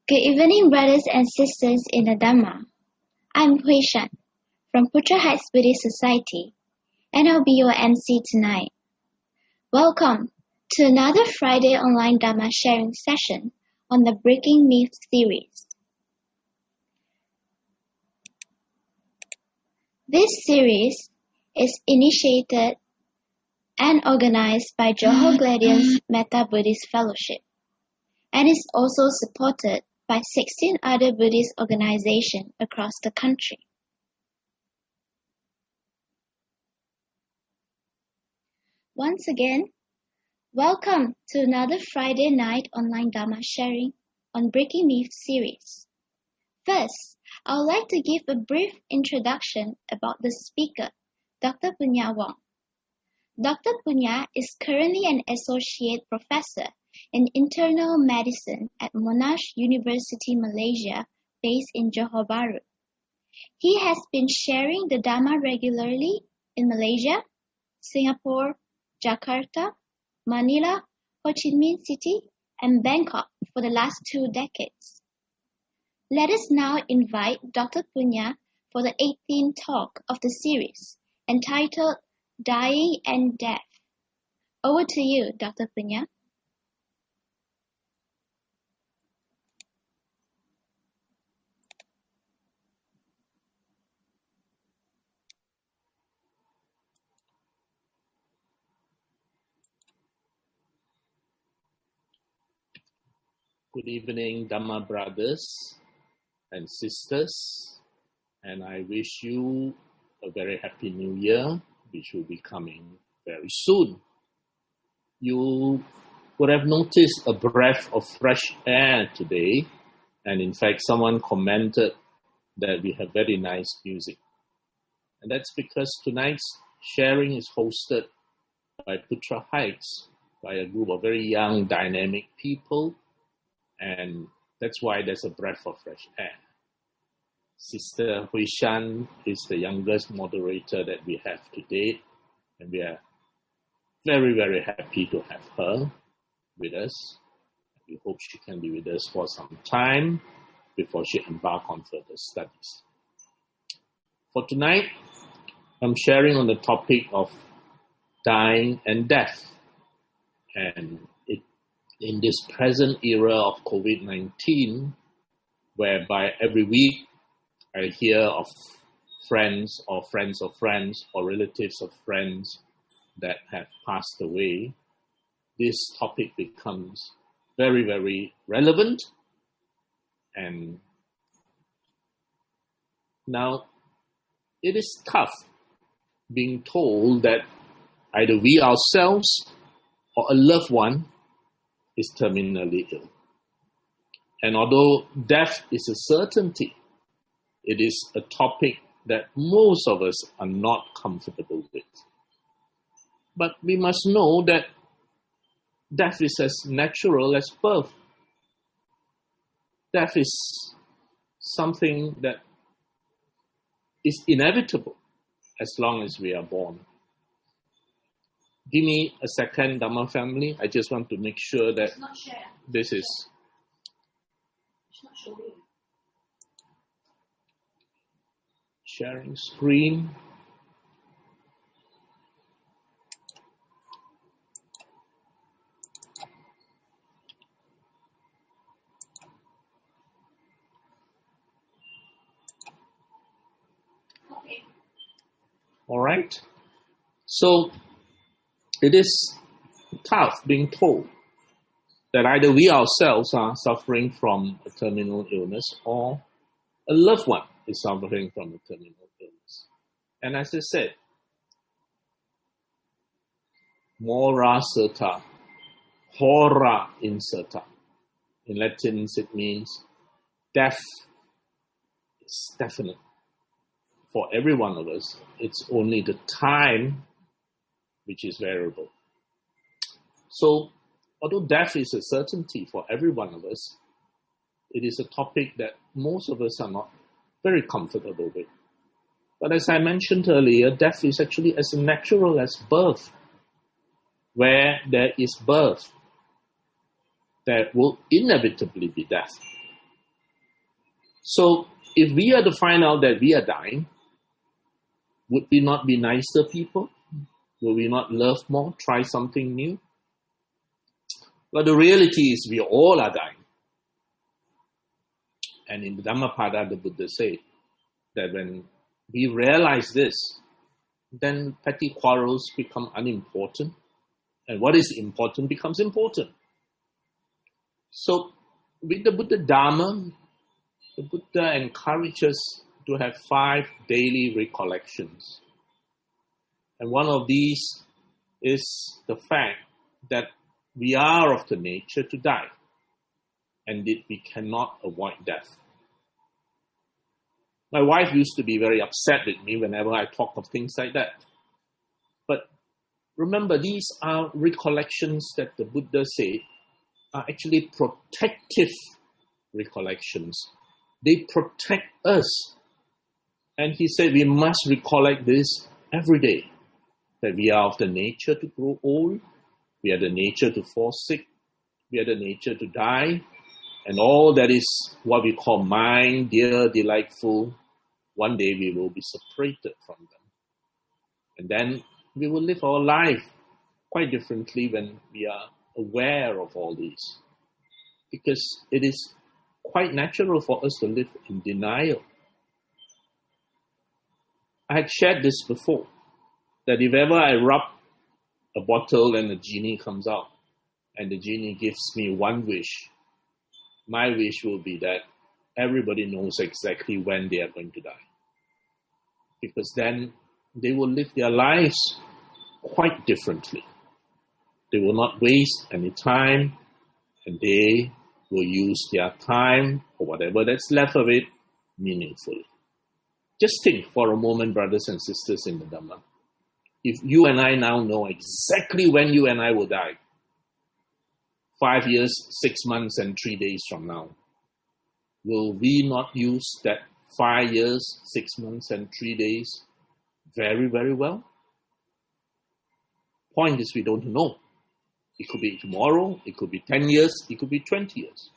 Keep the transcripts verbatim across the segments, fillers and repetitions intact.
Good evening, brothers and sisters in the Dhamma. I'm Hui Shan from Putra Heights Buddhist Society, and I'll be your M C tonight. Welcome to another Friday online Dhamma sharing session on the Breaking Myths series. This series is initiated and organized by Johor Gladians Metta Buddhist Fellowship, and is also supported by sixteen other Buddhist organizations across the country. Once again, welcome to another Friday night online Dhamma sharing on Breaking Myths series. First, I would like to give a brief introduction about the speaker, Doctor Punya Wong. Doctor Punya is currently an associate professor in internal medicine at Monash University, Malaysia, based in Johor Bahru. He has been sharing the Dhamma regularly in Malaysia, Singapore, Jakarta, Manila, Ho Chi Minh City, and Bangkok for the last two decades. Let us now invite Doctor Punya for the eighteenth talk of the series, entitled Dying and Death. Over to you, Doctor Punya. Good evening, Dhamma brothers and sisters, and I wish you a very happy new year, which will be coming very soon. You would have noticed a breath of fresh air today, and in fact, someone commented that we have very nice music. And that's because tonight's sharing is hosted by Putra Heights, by a group of very young, dynamic people, and that's why there's a breath of fresh air. Sister Hui Shan is the youngest moderator that we have to date, and we are very, very happy to have her with us. We hope she can be with us for some time before she embarks on further studies. For tonight, I'm sharing on the topic of dying and death. And it, in this present era of COVID nineteen, whereby every week I hear of friends or friends of friends or relatives of friends that have passed away, this topic becomes very, very relevant. And now it is tough being told that either we ourselves or a loved one is terminally ill. And although death is a certainty, it is a topic that most of us are not comfortable with. But we must know that death is as natural as birth. Death is something that is inevitable as long as we are born. Give me a second, Dhamma family. I just want to make sure that this is... It's not showing. Sharing screen. Okay. All right. So it is tough being told that either we ourselves are suffering from a terminal illness or a loved one is suffering from a terminal illness. And as I said, mora certa, hora incerta. In Latin, it means death is definite. For every one of us, it's only the time which is variable. So, although death is a certainty for every one of us, it is a topic that most of us are not very comfortable with. But as I mentioned earlier, death is actually as natural as birth. Where there is birth, there will inevitably be death. So if we are to find out that we are dying, would we not be nicer people? Will we not love more, try something new? But the reality is we all are dying. And in the Dhammapada, the Buddha said that when we realize this, then petty quarrels become unimportant. And what is important becomes important. So with the Buddha Dharma, the Buddha encourages to have five daily recollections. And one of these is the fact that we are of the nature to die, and that we cannot avoid death. My wife used to be very upset with me whenever I talk of things like that. But remember, these are recollections that the Buddha said are actually protective recollections. They protect us. And he said we must recollect this every day, that we are of the nature to grow old, we are the nature to fall sick, we are the nature to die, and all that is what we call mine, dear, delightful, one day we will be separated from them. And then we will live our life quite differently when we are aware of all these. Because it is quite natural for us to live in denial. I had shared this before, that if ever I rub a bottle and a genie comes out, and the genie gives me one wish, my wish will be that everybody knows exactly when they are going to die. Because then they will live their lives quite differently. They will not waste any time, and they will use their time, or whatever that's left of it, meaningfully. Just think for a moment, brothers and sisters in the Dhamma. If you and I now know exactly when you and I will die, five years, six months, and three days from now, will we not use that five years, six months, and three days very, very well? Point is, we don't know. It could be tomorrow, it could be ten years, it could be twenty years.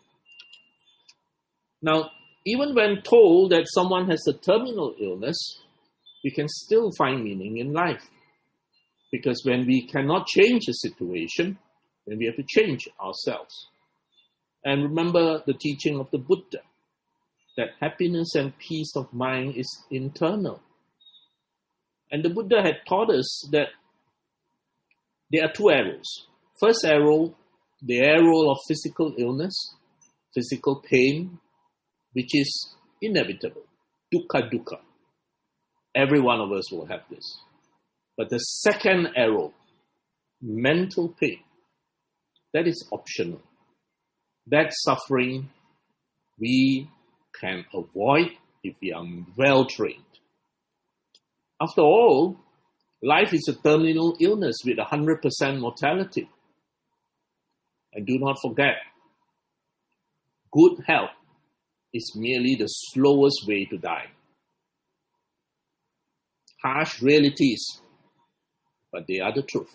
Now, even when told that someone has a terminal illness, we can still find meaning in life. Because when we cannot change a situation, then we have to change ourselves. And remember the teaching of the Buddha, that happiness and peace of mind is internal. And the Buddha had taught us that there are two arrows. First arrow, the arrow of physical illness, physical pain, which is inevitable. Dukkha dukkha. Every one of us will have this. But the second arrow, mental pain, that is optional. That suffering we can avoid if we are well trained. After all, life is a terminal illness with one hundred percent mortality. And do not forget, good health is merely the slowest way to die. Harsh realities, but they are the truth.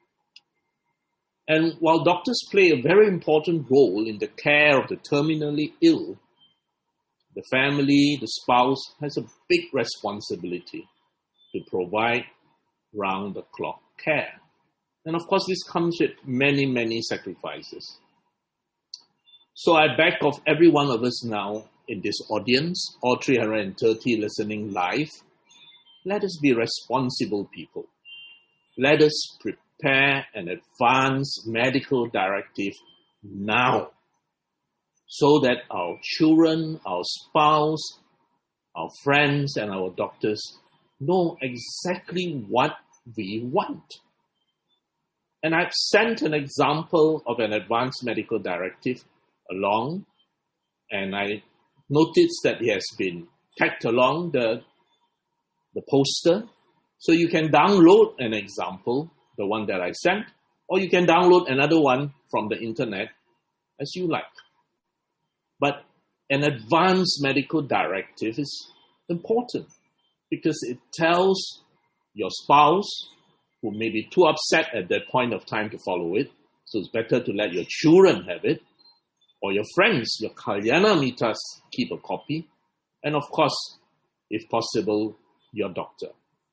And while doctors play a very important role in the care of the terminally ill, the family, the spouse, has a big responsibility to provide round-the-clock care. And of course, this comes with many, many sacrifices. So I beg of every one of us now in this audience, all three hundred thirty listening live, let us be responsible people. Let us prepare an advance medical directive now, so that our children, our spouse, our friends, and our doctors know exactly what we want. And I've sent an example of an advanced medical directive along, and I noticed that it has been tagged along the, the poster. So you can download an example, the one that I sent, or you can download another one from the internet as you like. But an advanced medical directive is important because it tells your spouse, who may be too upset at that point of time to follow it, so it's better to let your children have it, or your friends, your kalyana mitas, keep a copy, and of course, if possible, your doctor.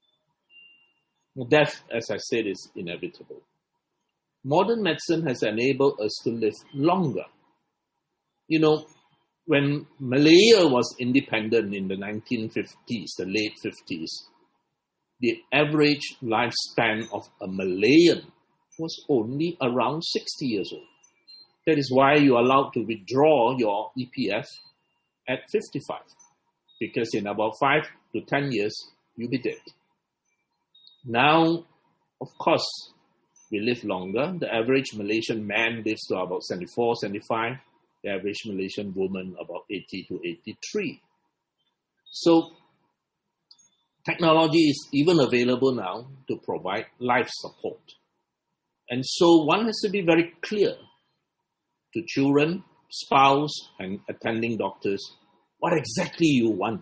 Death, as I said, is inevitable. Modern medicine has enabled us to live longer. You know, when Malaya was independent in the nineteen fifties, the late fifties, the average lifespan of a Malayan was only around sixty years old. That is why you are allowed to withdraw your E P F at fifty-five, because in about five to ten years, you'll be dead. Now, of course, we live longer. The average Malaysian man lives to about seventy-four, seventy-five. The average Malaysian woman about eighty to eighty-three. So, technology is even available now to provide life support. And so one has to be very clear to children, spouse, and attending doctors what exactly you want.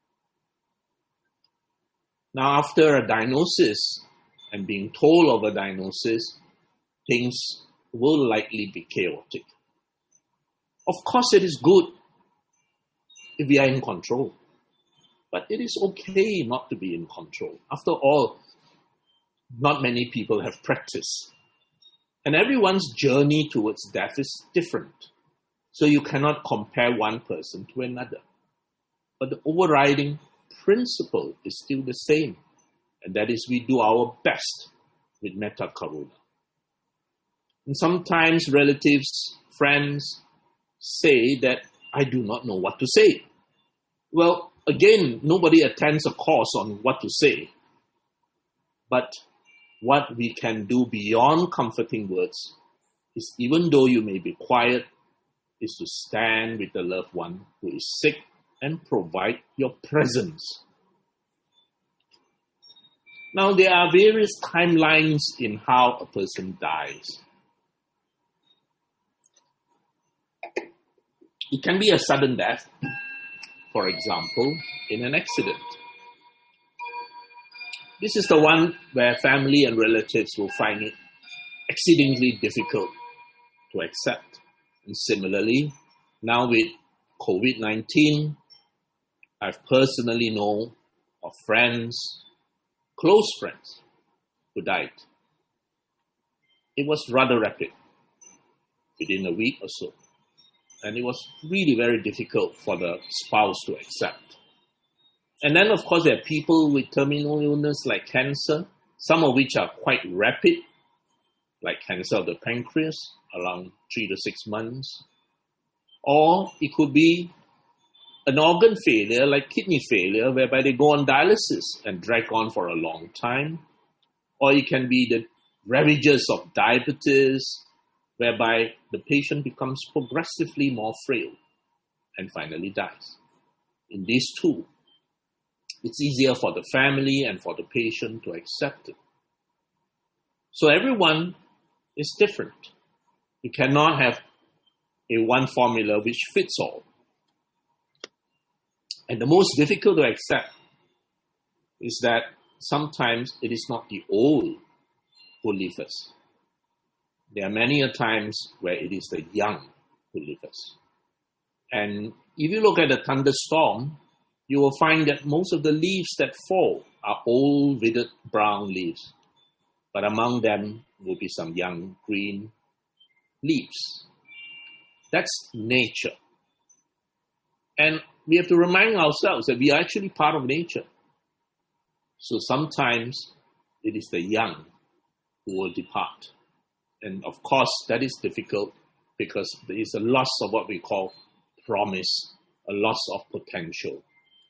Now, after a diagnosis and being told of a diagnosis, things will likely be chaotic. Of course, it is good if we are in control, but it is okay not to be in control. After all, not many people have practice. And everyone's journey towards death is different. So you cannot compare one person to another. But the overriding principle is still the same. And that is, we do our best with metta karuna. And sometimes relatives, friends say that I do not know what to say. Well, again, nobody attends a course on what to say. But what we can do beyond comforting words is, even though you may be quiet, is to stand with the loved one who is sick and provide your presence. Now, there are various timelines in how a person dies. It can be a sudden death, for example, in an accident. This is the one where family and relatives will find it exceedingly difficult to accept. And similarly, now with covid nineteen, I've personally known of friends, close friends, who died. It was rather rapid, within a week or so. And it was really very difficult for the spouse to accept. And then, of course, there are people with terminal illness like cancer, some of which are quite rapid, like cancer of the pancreas, around three to six months. Or it could be an organ failure, like kidney failure, whereby they go on dialysis and drag on for a long time. Or it can be the ravages of diabetes, whereby the patient becomes progressively more frail and finally dies. In these two, it's easier for the family and for the patient to accept it. So everyone is different. You cannot have a one formula which fits all. And the most difficult to accept is that sometimes it is not the old who leave us. There are many a times where it is the young who leave us. And if you look at a thunderstorm, you will find that most of the leaves that fall are old, withered brown leaves. But among them will be some young green leaves. That's nature. And we have to remind ourselves that we are actually part of nature. So sometimes it is the young who will depart. And of course, that is difficult because there is a loss of what we call promise, a loss of potential.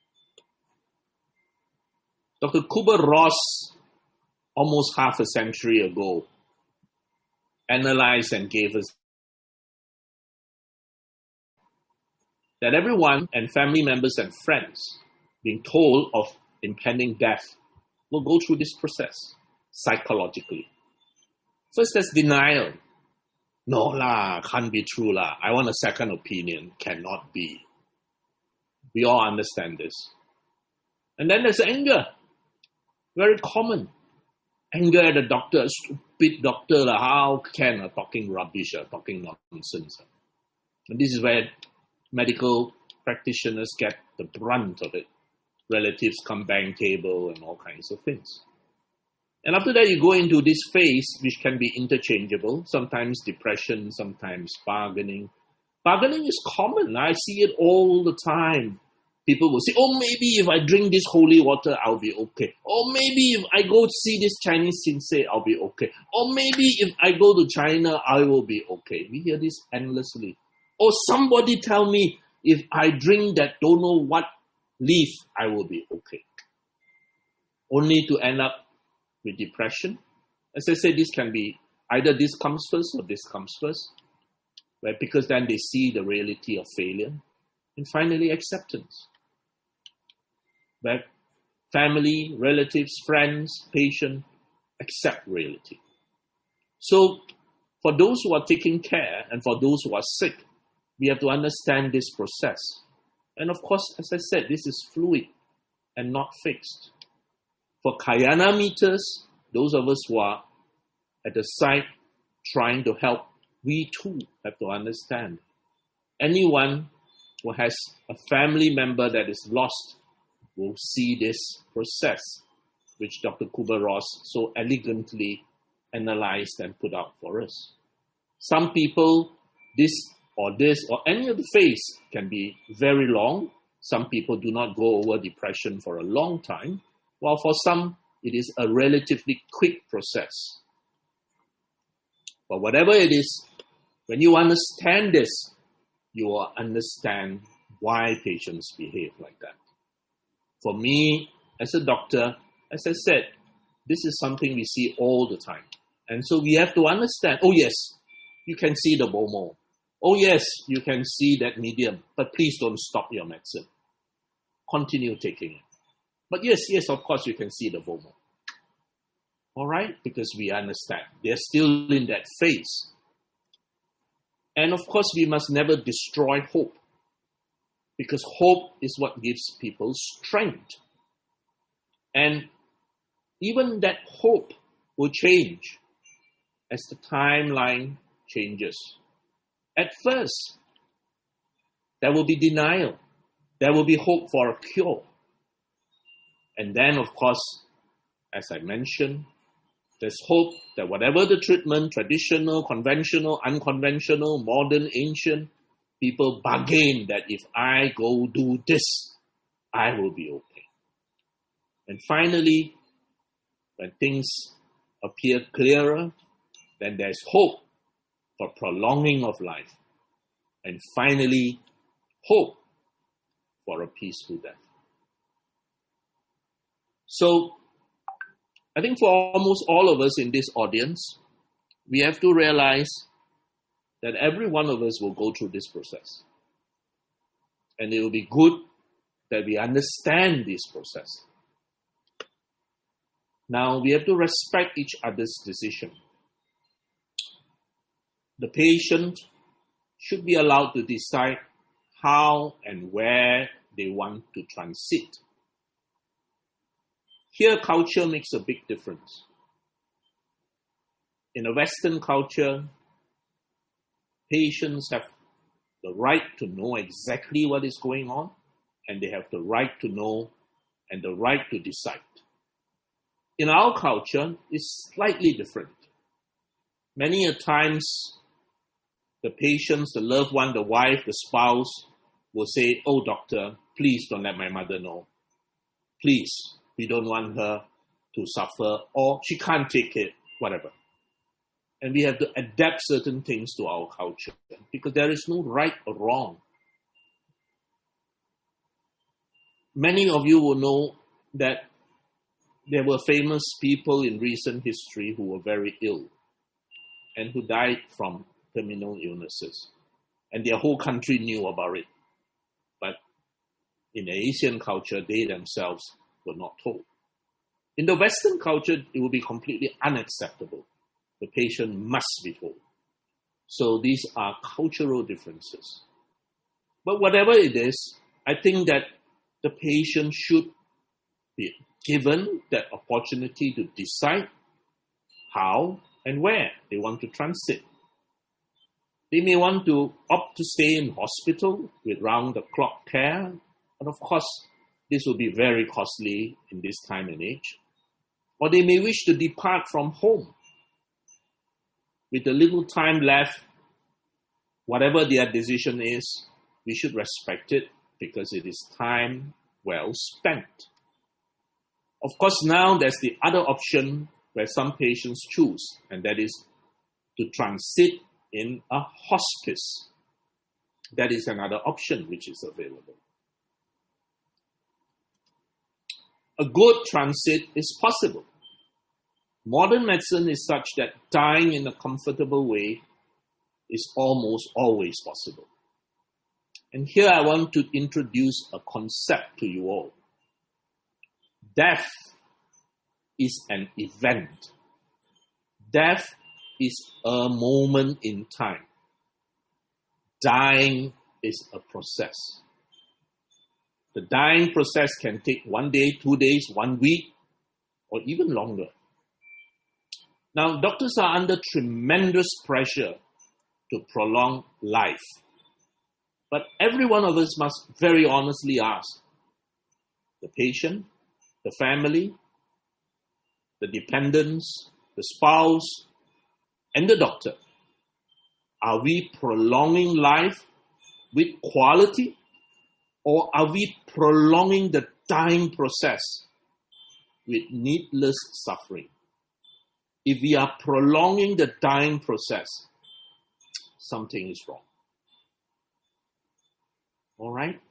Doctor Kübler-Ross, almost half a century ago, analyzed and gave us that everyone and family members and friends being told of impending death will go through this process psychologically. First, there's denial. No lah, can't be true lah. I want a second opinion. Cannot be. We all understand this. And then there's anger. Very common. Anger at the doctor, stupid doctor lah. How can uh, talking rubbish, uh, talking nonsense. And this is where medical practitioners get the brunt of it. Relatives come bang table and all kinds of things. And after that, you go into this phase, which can be interchangeable, sometimes depression, sometimes bargaining. Bargaining is common. I see it all the time. People will say, oh, maybe if I drink this holy water, I'll be okay. Or maybe if I go see this Chinese sensei, I'll be okay. Or maybe if I go to China, I will be okay. We hear this endlessly. Or somebody tell me, if I drink that don't know what leaf, I will be okay. Only to end up with depression. As I said, this can be either this comes first or this comes first. Right? Because then they see the reality of failure. And finally, acceptance. Right? Family, relatives, friends, patient, accept reality. So, for those who are taking care and for those who are sick, we have to understand this process. And of course, as I said, this is fluid and not fixed. For Kayana meters, those of us who are at the side trying to help, we too have to understand. Anyone who has a family member that is lost will see this process, which Doctor Kubler-Ross so elegantly analyzed and put out for us. Some people, this or this or any other phase can be very long. Some people do not go over depression for a long time, while for some, it is a relatively quick process. But whatever it is, when you understand this, you will understand why patients behave like that. For me, as a doctor, as I said, this is something we see all the time. And so we have to understand, oh yes, you can see the B O M O. Oh yes, you can see that medium, but please don't stop your medicine. Continue taking it. But yes, yes, of course you can see the B O M O. All right? Because we understand. They're still in that phase. And of course, we must never destroy hope. Because hope is what gives people strength. And even that hope will change as the timeline changes. At first, there will be denial. There will be hope for a cure. And then, of course, as I mentioned, there's hope that whatever the treatment, traditional, conventional, unconventional, modern, ancient, people bargain that if I go do this, I will be okay. And finally, when things appear clearer, then there's hope for prolonging of life. And finally, hope for a peaceful death. So, I think for almost all of us in this audience, we have to realize that every one of us will go through this process. And it will be good that we understand this process. Now, we have to respect each other's decision. The patient should be allowed to decide how and where they want to transit. Here, culture makes a big difference. In a Western culture, patients have the right to know exactly what is going on, and they have the right to know and the right to decide. In our culture, it's slightly different. Many a times, the patients, the loved one, the wife, the spouse will say, oh, doctor, please don't let my mother know. Please, we don't want her to suffer, or she can't take it, whatever. And we have to adapt certain things to our culture because there is no right or wrong. Many of you will know that there were famous people in recent history who were very ill and who died from terminal illnesses. And their whole country knew about it. But in the Asian culture, they themselves were not told. In the Western culture, it will be completely unacceptable. The patient must be told. So these are cultural differences. But whatever it is, I think that the patient should be given that opportunity to decide how and where they want to transit. They may want to opt to stay in hospital with round-the-clock care, but of course, this will be very costly in this time and age. Or they may wish to depart from home. With the little time left, whatever their decision is, we should respect it because it is time well spent. Of course, now there's the other option where some patients choose, and that is to transit in a hospice. That is another option which is available. A good transit is possible. Modern medicine is such that dying in a comfortable way is almost always possible. And here I want to introduce a concept to you all. Death is an event. Death is a moment in time. Dying is a process. The dying process can take one day, two days, one week, or even longer. Now, doctors are under tremendous pressure to prolong life. But every one of us must very honestly ask the patient, the family, the dependents, the spouse, and the doctor, are we prolonging life with quality, or are we prolonging the dying process with needless suffering? If we are prolonging the dying process, something is wrong. All right?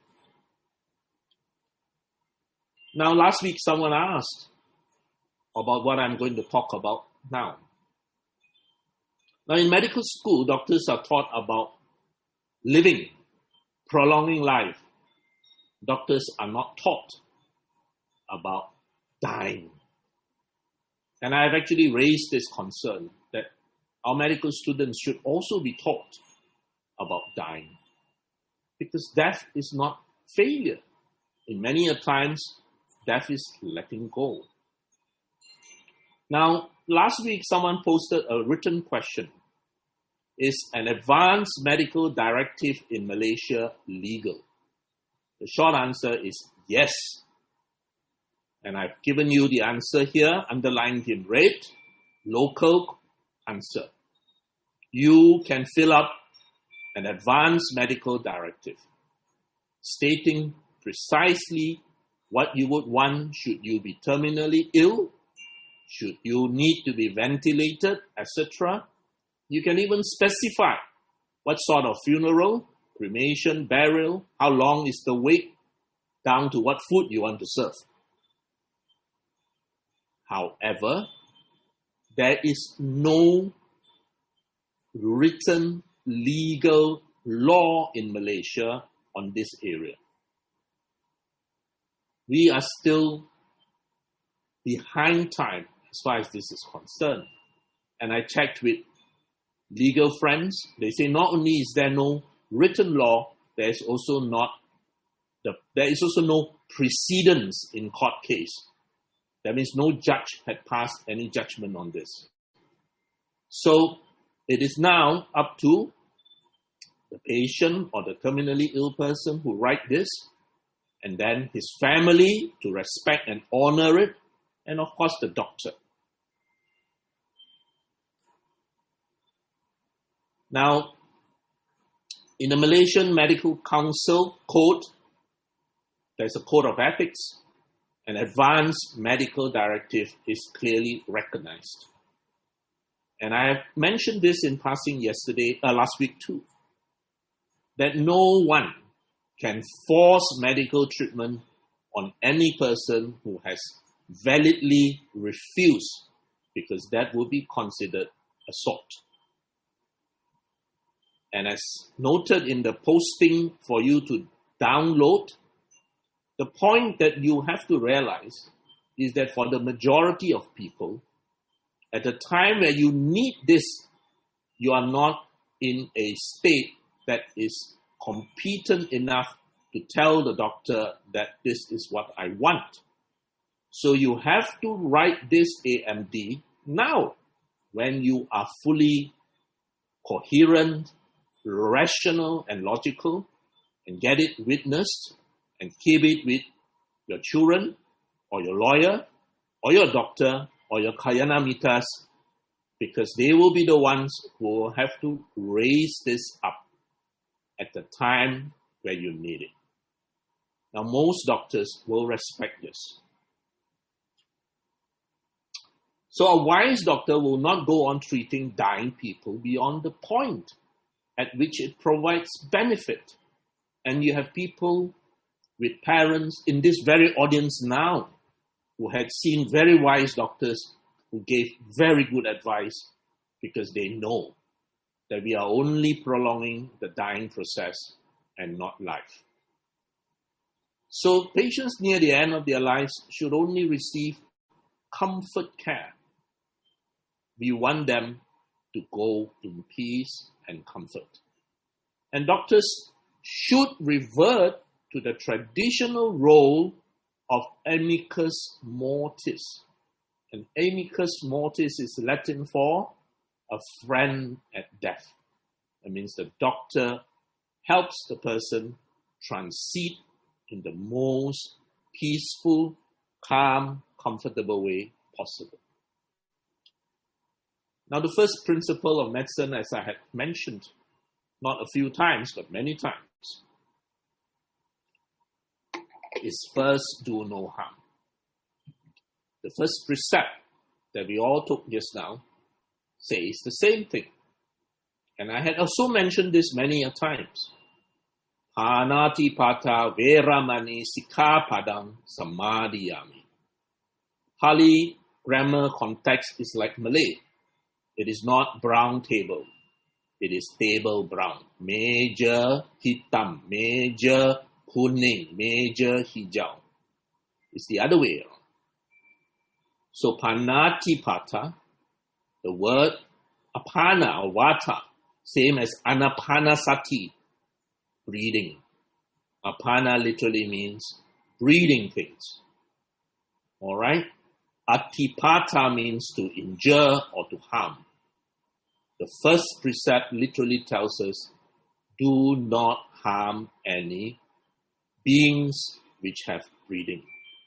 Now, last week someone asked about what I'm going to talk about now. Now, in medical school, doctors are taught about living, prolonging life. Doctors are not taught about dying. And I have actually raised this concern that our medical students should also be taught about dying. Because death is not failure. In many a times, death is letting go. Now, last week someone posted a written question. Is an advanced medical directive in Malaysia legal? The short answer is yes. And I've given you the answer here, underlined in red, local answer. You can fill up an advanced medical directive stating precisely what you would want should you be terminally ill, should you need to be ventilated, et cetera. You can even specify what sort of funeral, cremation, burial, how long is the wait, down to what food you want to serve. However, there is no written legal law in Malaysia on this area. We are still behind time as far as this is concerned. And I checked with legal friends. They say not only is there no written law, there is also not the, there is also no precedence in court case. That means no judge had passed any judgment on this. So it is now up to the patient or the terminally ill person who write this, and then his family to respect and honor it, and of course the doctor. Now, in the Malaysian Medical Council Code, there's a code of ethics. An advanced medical directive is clearly recognized. And I have mentioned this in passing yesterday, uh, last week too, that no one can force medical treatment on any person who has validly refused, because that would be considered assault. And as noted in the posting for you to download, the point that you have to realize is that for the majority of people, at the time where you need this, you are not in a state that is competent enough to tell the doctor that this is what I want. So you have to write this A M D now, when you are fully coherent, rational and logical, and get it witnessed and keep it with your children or your lawyer or your doctor or your Kayana Mitas, because they will be the ones who will have to raise this up at the time where you need it. Now, most doctors will respect this. So a wise doctor will not go on treating dying people beyond the point at which it provides benefit. And you have people with parents in this very audience now who had seen very wise doctors who gave very good advice because they know that we are only prolonging the dying process and not life. So patients near the end of their lives should only receive comfort care. We want them to go in peace and comfort. And doctors should revert to the traditional role of amicus mortis. And amicus mortis is Latin for a friend at death. That means the doctor helps the person transit in the most peaceful, calm, comfortable way possible. Now, the first principle of medicine, as I had mentioned, not a few times, but many times, is first do no harm. The first precept that we all took just now says the same thing. And I had also mentioned this many a times. Panati pata veramani sikkhapadang samadhiyami. Pali grammar context is like Malay. It is not brown table. It is table brown. Meja hitam, meja kuning, meja hijau. It's the other way around. So panatipata, the word apana or vata, same as anapanasati, breathing. Apana literally means breathing things. All right? Atipata means to injure or to harm. The first precept literally tells us, do not harm any beings which have breathing.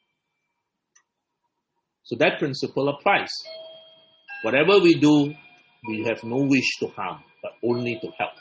So that principle applies. Whatever we do, we have no wish to harm, but only to help.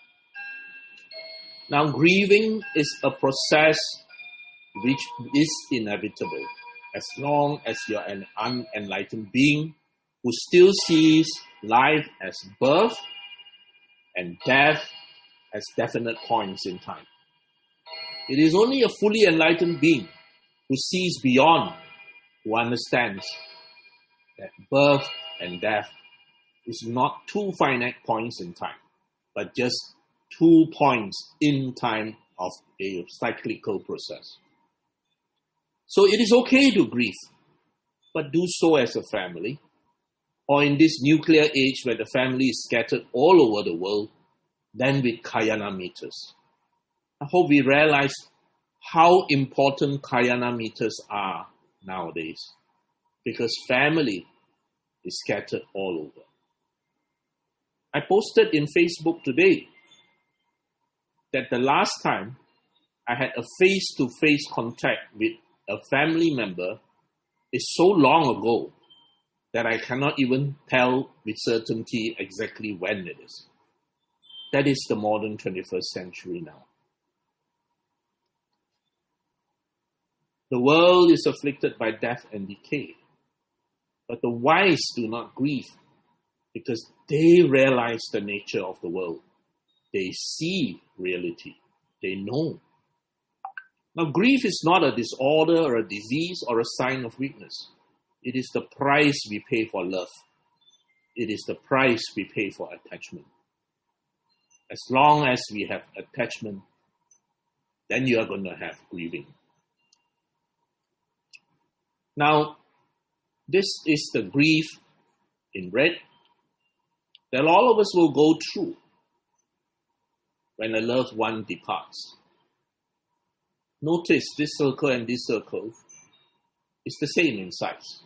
Now, grieving is a process which is inevitable. As long as you're an unenlightened being who still sees life as birth and death as definite points in time. It is only a fully enlightened being who sees beyond, who understands that birth and death is not two finite points in time, but just two points in time of a cyclical process. So it is okay to grieve, but do so as a family, or in this nuclear age where the family is scattered all over the world, then with Kayana meters. I hope we realize how important Kayana meters are nowadays, because family is scattered all over. I posted in Facebook today that the last time I had a face-to-face contact with a family member is so long ago that I cannot even tell with certainty exactly when it is. That is the modern twenty-first century now. The world is afflicted by death and decay, but the wise do not grieve because they realize the nature of the world. They see reality. They know. Now, grief is not a disorder or a disease or a sign of weakness. It is the price we pay for love. It is the price we pay for attachment. As long as we have attachment, then you are going to have grieving. Now, this is the grief in red that all of us will go through when a loved one departs. Notice this circle and this circle is the same in size.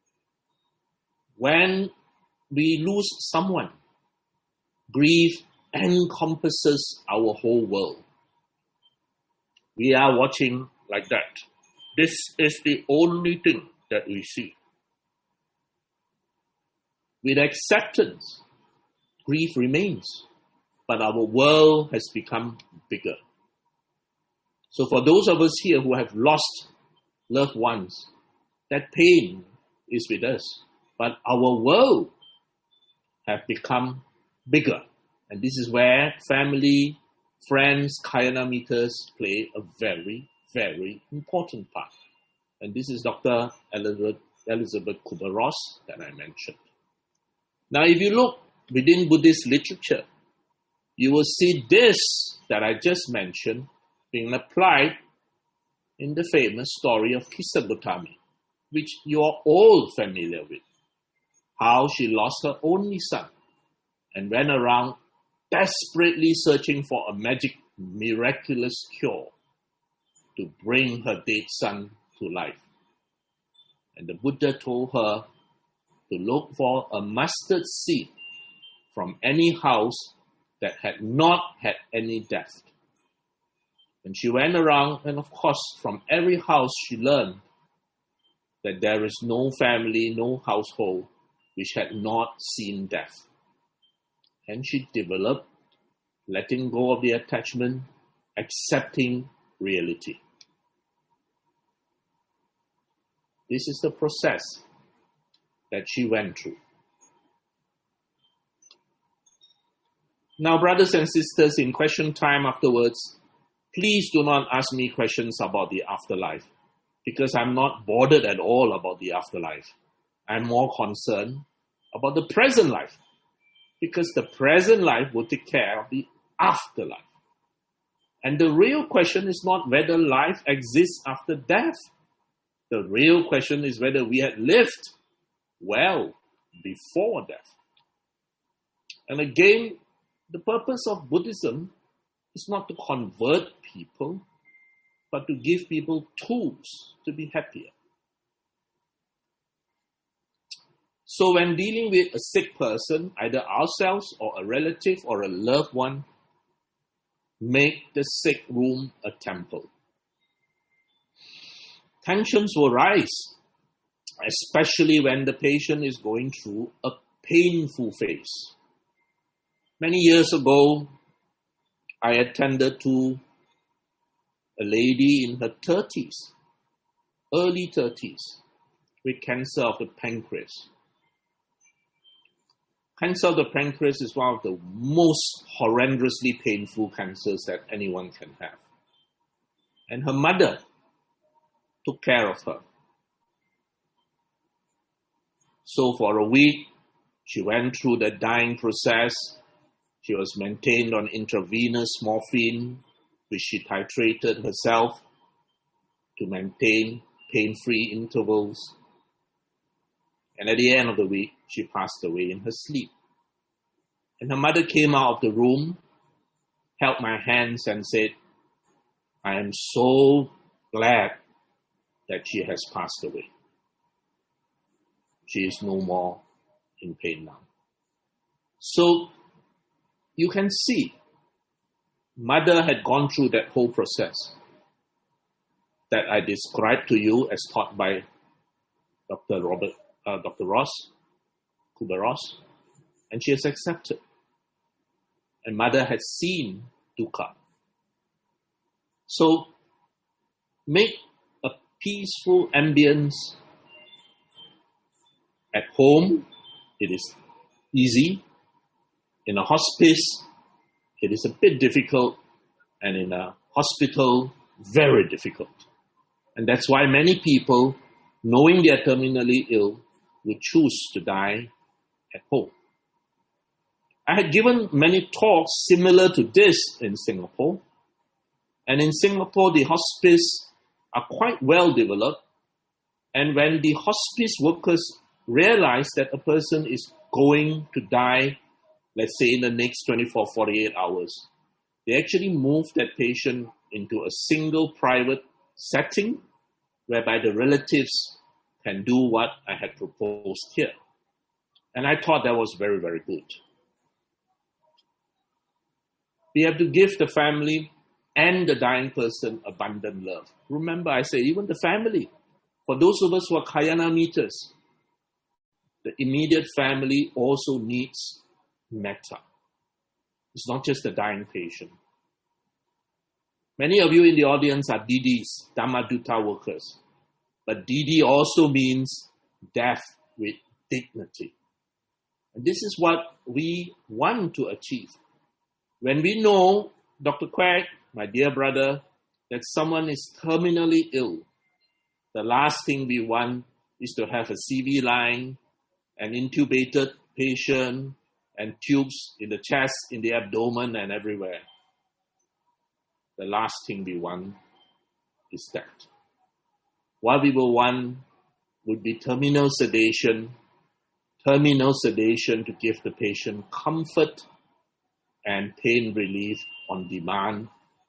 When we lose someone, grief encompasses our whole world. We are watching like that. This is the only thing that we see. With acceptance, grief remains, but our world has become bigger. So for those of us here who have lost loved ones, that pain is with us, but our world have become bigger. And this is where family, friends, Kayana meters play a very, very important part. And this is Doctor Elizabeth, Elizabeth Kubler-Ross that I mentioned. Now, if you look within Buddhist literature, you will see this that I just mentioned being applied in the famous story of Kissa Gotami, which you are all familiar with. How she lost her only son and went around desperately searching for a magic, miraculous cure to bring her dead son to life. And the Buddha told her to look for a mustard seed from any house that had not had any death. And she went around, and of course, from every house she learned that there is no family, no household which had not seen death. And she developed letting go of the attachment, accepting reality. This is the process that she went through. Now, brothers and sisters, in question time afterwards, please do not ask me questions about the afterlife, because I'm not bothered at all about the afterlife. I'm more concerned about the present life, because the present life will take care of the afterlife. And the real question is not whether life exists after death. The real question is whether we had lived well before death. And again, the purpose of Buddhism is not to convert people, but to give people tools to be happier. So when dealing with a sick person, either ourselves or a relative or a loved one, make the sick room a temple. Tensions will rise, especially when the patient is going through a painful phase. Many years ago, I attended to a lady in her thirties, early thirties, with cancer of the pancreas. Cancer of the pancreas is one of the most horrendously painful cancers that anyone can have. And her mother took care of her. So for a week, she went through the dying process. She was maintained on intravenous morphine, which she titrated herself to maintain pain-free intervals. And at the end of the week, she passed away in her sleep. And her mother came out of the room, held my hands and said, "I am so glad that she has passed away. She is no more in pain now." So you can see, mother had gone through that whole process that I described to you as taught by Doctor Robert, uh, Doctor Ross, Kubler-Ross, and she has accepted. And mother has seen dukkha. So make a peaceful ambience at home. It is easy. In a hospice, it is a bit difficult, and in a hospital, very difficult. And that's why many people, knowing they are terminally ill, will choose to die at home. I had given many talks similar to this in Singapore. And in Singapore, the hospice are quite well developed. And when the hospice workers realize that a person is going to die, let's say in the next twenty-four, forty-eight hours, they actually move that patient into a single private setting whereby the relatives can do what I had proposed here. And I thought that was very, very good. We have to give the family and the dying person abundant love. Remember, I say even the family. For those of us who are Kayana meters, the immediate family also needs metta. It's not just the dying patient. Many of you in the audience are D Ds, Dhammaduta workers. But D D also means death with dignity. And this is what we want to achieve. When we know, Doctor Quack, my dear brother, that someone is terminally ill, the last thing we want is to have a C V line, an intubated patient, and tubes in the chest, in the abdomen, and everywhere. The last thing we want is that. What we will want would be terminal sedation, terminal sedation to give the patient comfort and pain relief on demand.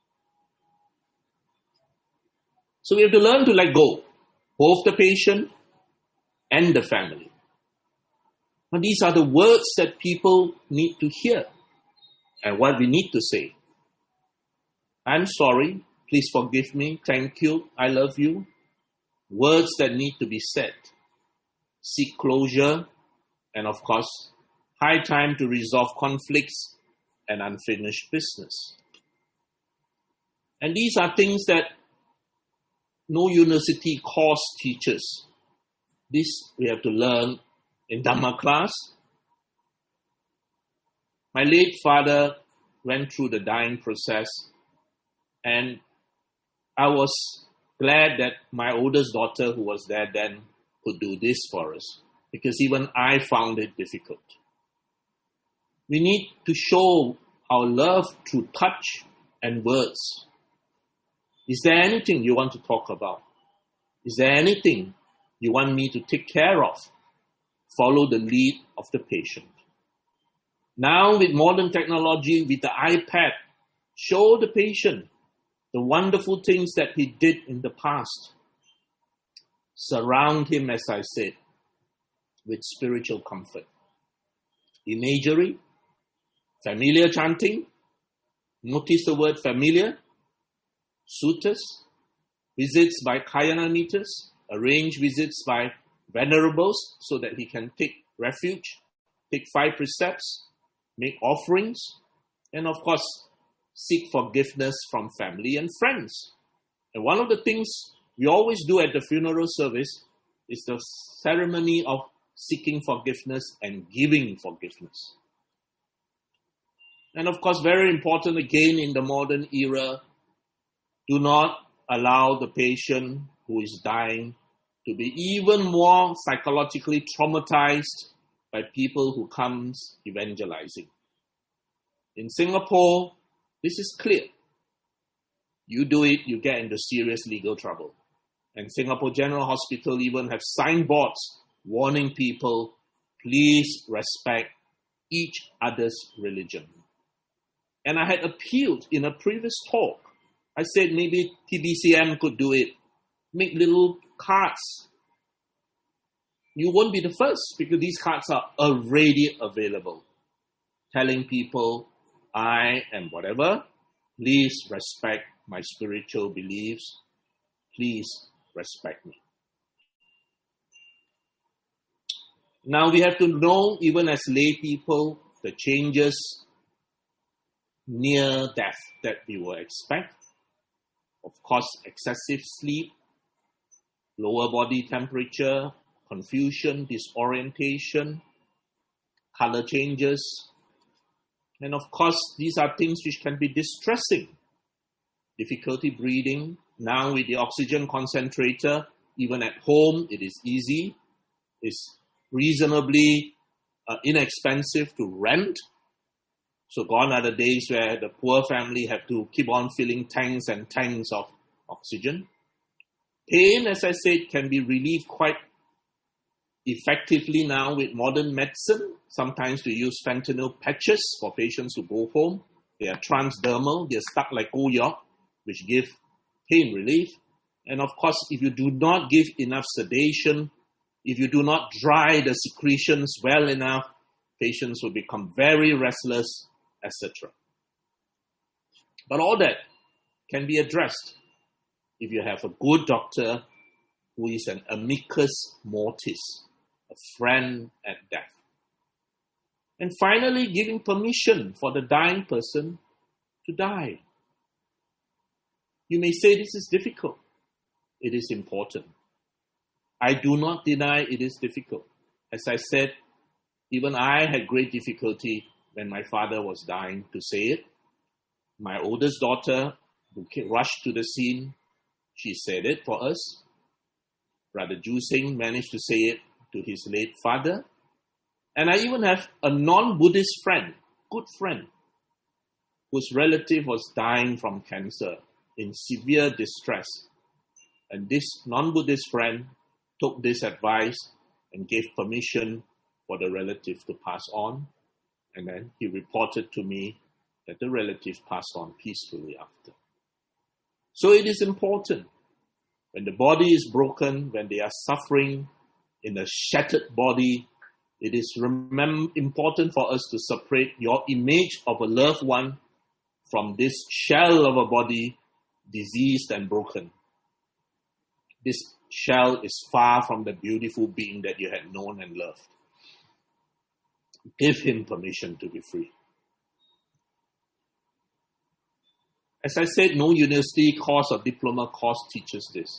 So we have to learn to let go, both the patient and the family. But these are the words that people need to hear and what we need to say. I'm sorry, please forgive me, thank you, I love you. Words that need to be said. Seek closure, and of course, high time to resolve conflicts and unfinished business. And these are things that no university course teaches. This we have to learn in Dhamma class. My late father went through the dying process, and I was glad that my oldest daughter, who was there then, could do this for us, because even I found it difficult. We need to show our love through touch and words. Is there anything you want to talk about? Is there anything you want me to take care of? Follow the lead of the patient. Now with modern technology, with the iPad, show the patient the wonderful things that he did in the past. Surround him, as I said, with spiritual comfort. Imagery, familiar chanting. Notice the word familiar. Suttas, visits by Kayana meters, arrange visits by venerables so that he can take refuge, take five precepts, make offerings, and of course, seek forgiveness from family and friends. And one of the things we always do at the funeral service is the ceremony of seeking forgiveness and giving forgiveness. And of course, very important again in the modern era, do not allow the patient who is dying to be even more psychologically traumatized by people who comes evangelizing. In Singapore, this is clear. You do it, you get into serious legal trouble. And Singapore General Hospital even have signboards warning people, please respect each other's religion. And I had appealed in a previous talk. I said maybe T B C M could do it. Make little cards. You won't be the first because these cards are already available. Telling people, I am whatever. Please respect my spiritual beliefs. Please respect me. Now we have to know, even as lay people, the changes near death that we will expect. Of course, excessive sleep, lower body temperature, confusion, disorientation, color changes. And of course, these are things which can be distressing. Difficulty breathing. Now with the oxygen concentrator, even at home, it is easy. It's reasonably uh, inexpensive to rent. So gone are the days where the poor family have to keep on filling tanks and tanks of oxygen. Pain, as I said, can be relieved quite effectively now with modern medicine. Sometimes we use fentanyl patches for patients who go home. They are transdermal, they are stuck like Goyok, which give pain relief. And of course, if you do not give enough sedation, if you do not dry the secretions well enough, patients will become very restless, et cetera. But all that can be addressed if you have a good doctor who is an amicus mortis, a friend at death. And finally, giving permission for the dying person to die. You may say this is difficult. It is important. I do not deny it is difficult. As I said, even I had great difficulty when my father was dying to say it. My oldest daughter, who rushed to the scene, she said it for us. Brother Ju Singh managed to say it to his late father. And I even have a non-Buddhist friend, good friend, whose relative was dying from cancer in severe distress. And this non-Buddhist friend took this advice and gave permission for the relative to pass on. And then he reported to me that the relative passed on peacefully after. So it is important. When the body is broken, when they are suffering in a shattered body, it is remem- important for us to separate your image of a loved one from this shell of a body, diseased and broken. This shell is far from the beautiful being that you had known and loved. Give him permission to be free. As I said, no university course or diploma course teaches this.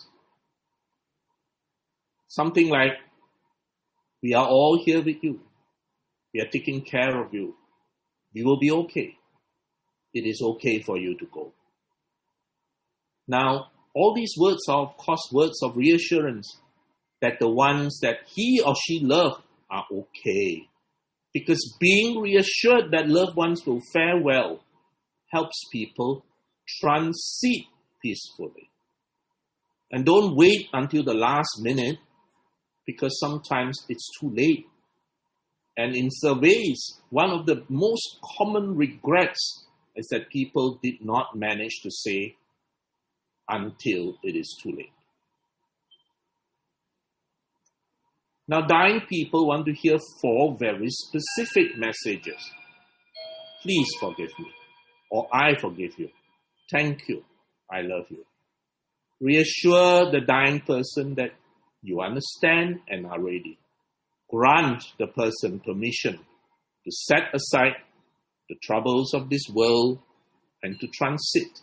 Something like, we are all here with you. We are taking care of you. You will be okay. It is okay for you to go. Now, all these words are, of course, words of reassurance that the ones that he or she loved are okay. Because being reassured that loved ones will fare well helps people transit peacefully. And don't wait until the last minute, because sometimes it's too late. And in surveys, one of the most common regrets is that people did not manage to say until it is too late. Now, dying people want to hear four very specific messages. Please forgive me, or I forgive you. Thank you, I love you. Reassure the dying person that you understand and are ready. Grant the person permission to set aside the troubles of this world and to transit.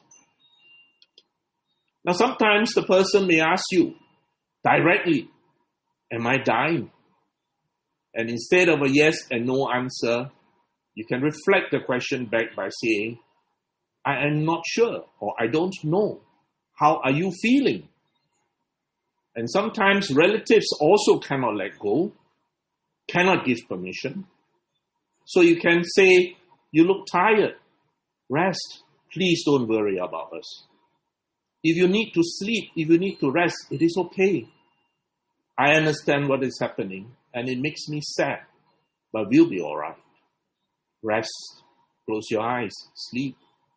Now, sometimes the person may ask you directly, am I dying? And instead of a yes and no answer, you can reflect the question back by saying, I am not sure, or I don't know. How are you feeling? And sometimes relatives also cannot let go, cannot give permission. So you can say, you look tired. Rest. Please don't worry about us. If you need to sleep, if you need to rest, it is okay. I understand what is happening and it makes me sad, but we'll be all right. Rest. Close your eyes. Sleep.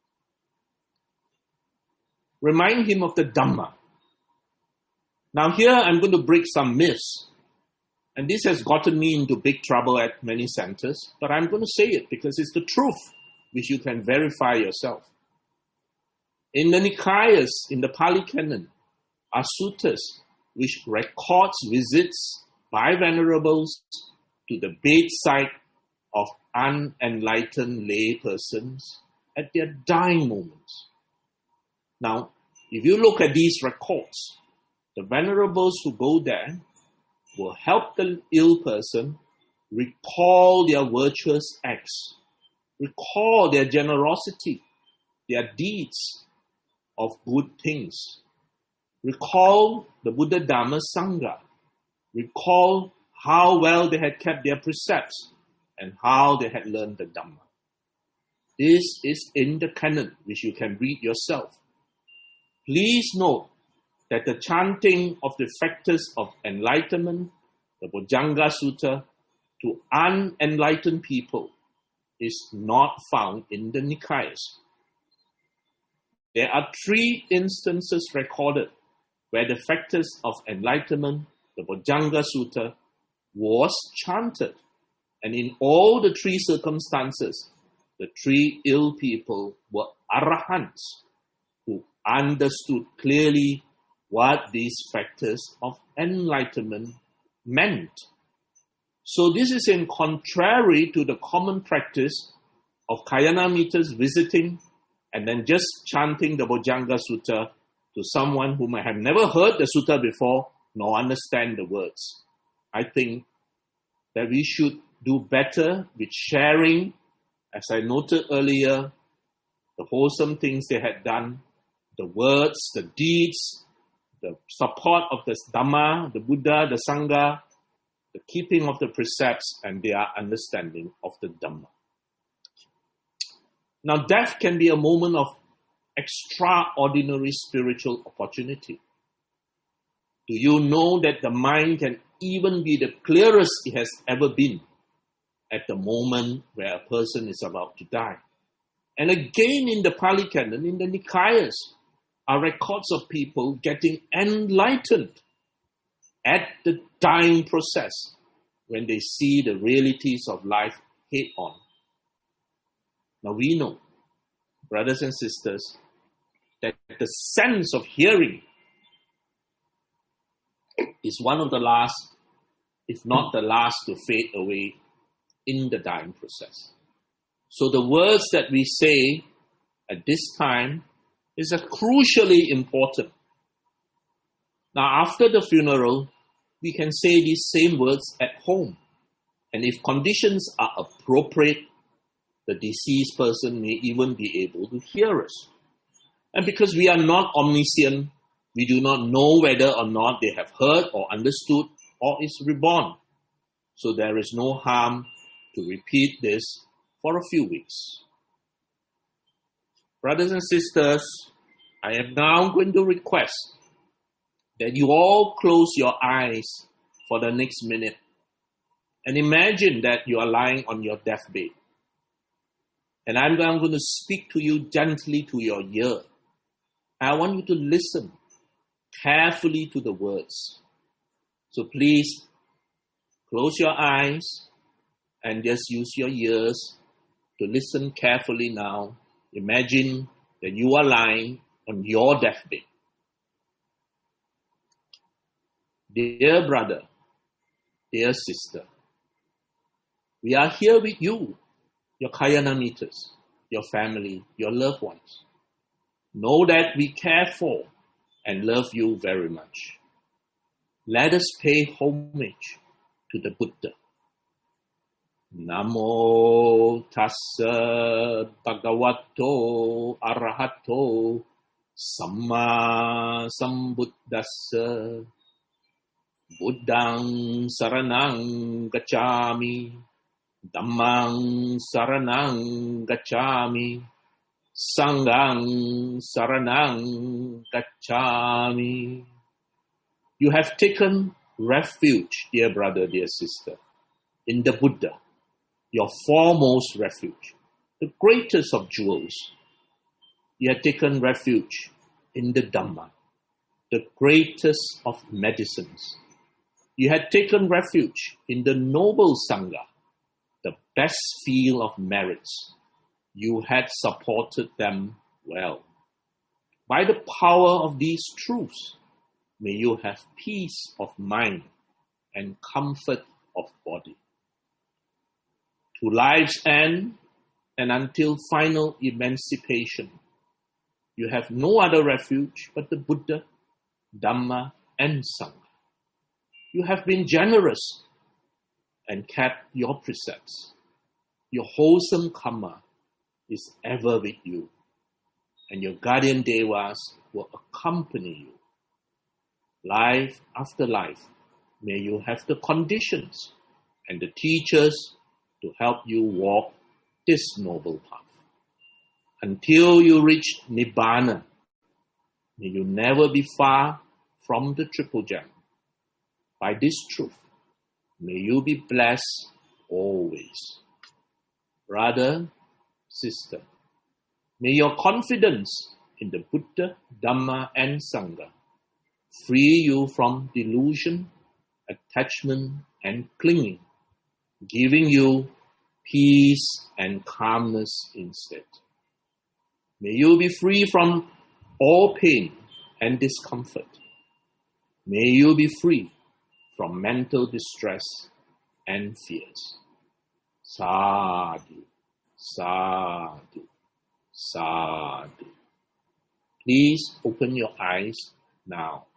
Remind him of the Dhamma. Now here I'm going to break some myths. And this has gotten me into big trouble at many centers, but I'm going to say it because it's the truth, which you can verify yourself. In the Nikayas, in the Pali Canon, are suttas which records visits by venerables to the bedside of unenlightened lay persons at their dying moments. Now, if you look at these records, the venerables who go there will help the ill person recall their virtuous acts, recall their generosity, their deeds of good things, recall the Buddha Dhamma Sangha, recall how well they had kept their precepts and how they had learned the Dhamma. This is in the canon, which you can read yourself. Please note that the chanting of the factors of enlightenment, the Bojjhanga Sutta, to unenlightened people is not found in the Nikayas. There are three instances recorded where the factors of enlightenment, the Bojjhanga Sutta, was chanted. And in all the three circumstances, the three ill people were arahants who understood clearly what these factors of enlightenment meant. So this is in contrary to the common practice of Kayanamitas visiting and then just chanting the Bojjhanga Sutta to someone who might have never heard the sutta before nor understand the words. I think that we should do better with sharing, as I noted earlier, the wholesome things they had done, the words, the deeds, the support of the Dhamma, the Buddha, the Sangha, the keeping of the precepts, and their understanding of the Dhamma. Now, death can be a moment of extraordinary spiritual opportunity. Do you know that the mind can even be the clearest it has ever been at the moment where a person is about to die? And again, in the Pali Canon, in the Nikayas, are records of people getting enlightened at the dying process when they see the realities of life head on. Now we know, brothers and sisters, that the sense of hearing is one of the last, if not the last, to fade away in the dying process. So the words that we say at this time is a crucially important. Now, after the funeral, we can say these same words at home. And if conditions are appropriate, the deceased person may even be able to hear us. And because we are not omniscient, we do not know whether or not they have heard or understood or is reborn. So there is no harm to repeat this for a few weeks. Brothers and sisters, I am now going to request that you all close your eyes for the next minute and imagine that you are lying on your deathbed. And I'm going to speak to you gently to your ear. I want you to listen carefully to the words. So please close your eyes and just use your ears to listen carefully now. Imagine that you are lying on your deathbed. Dear brother, dear sister, we are here with you, your Kayanamitas, your family, your loved ones. Know that we care for and love you very much. Let us pay homage to the Buddha. Namo tassa bhagavato arahato samma sambuddhassa buddhang saranang gacchami dhammang saranang gacchami sanghang saranang gacchami. You have taken refuge, dear brother, dear sister, in the Buddha, your foremost refuge, the greatest of jewels. You have taken refuge in the Dhamma, the greatest of medicines. You had taken refuge in the noble Sangha, the best field of merits. You had supported them well. By the power of these truths, may you have peace of mind and comfort of body. To life's end and until final emancipation, you have no other refuge but the Buddha, Dhamma, and Sangha. You have been generous and kept your precepts. Your wholesome karma is ever with you, and your guardian devas will accompany you. Life after life, may you have the conditions and the teachers to help you walk this noble path. Until you reach Nibbana, may you never be far from the Triple Gem. By this truth, may you be blessed always. Brother, sister, may your confidence in the Buddha, Dhamma, and Sangha free you from delusion, attachment, and clinging, giving you peace and calmness instead. May you be free from all pain and discomfort. May you be free from mental distress and fears. Sadhu, sadhu, sadhu. Please open your eyes now.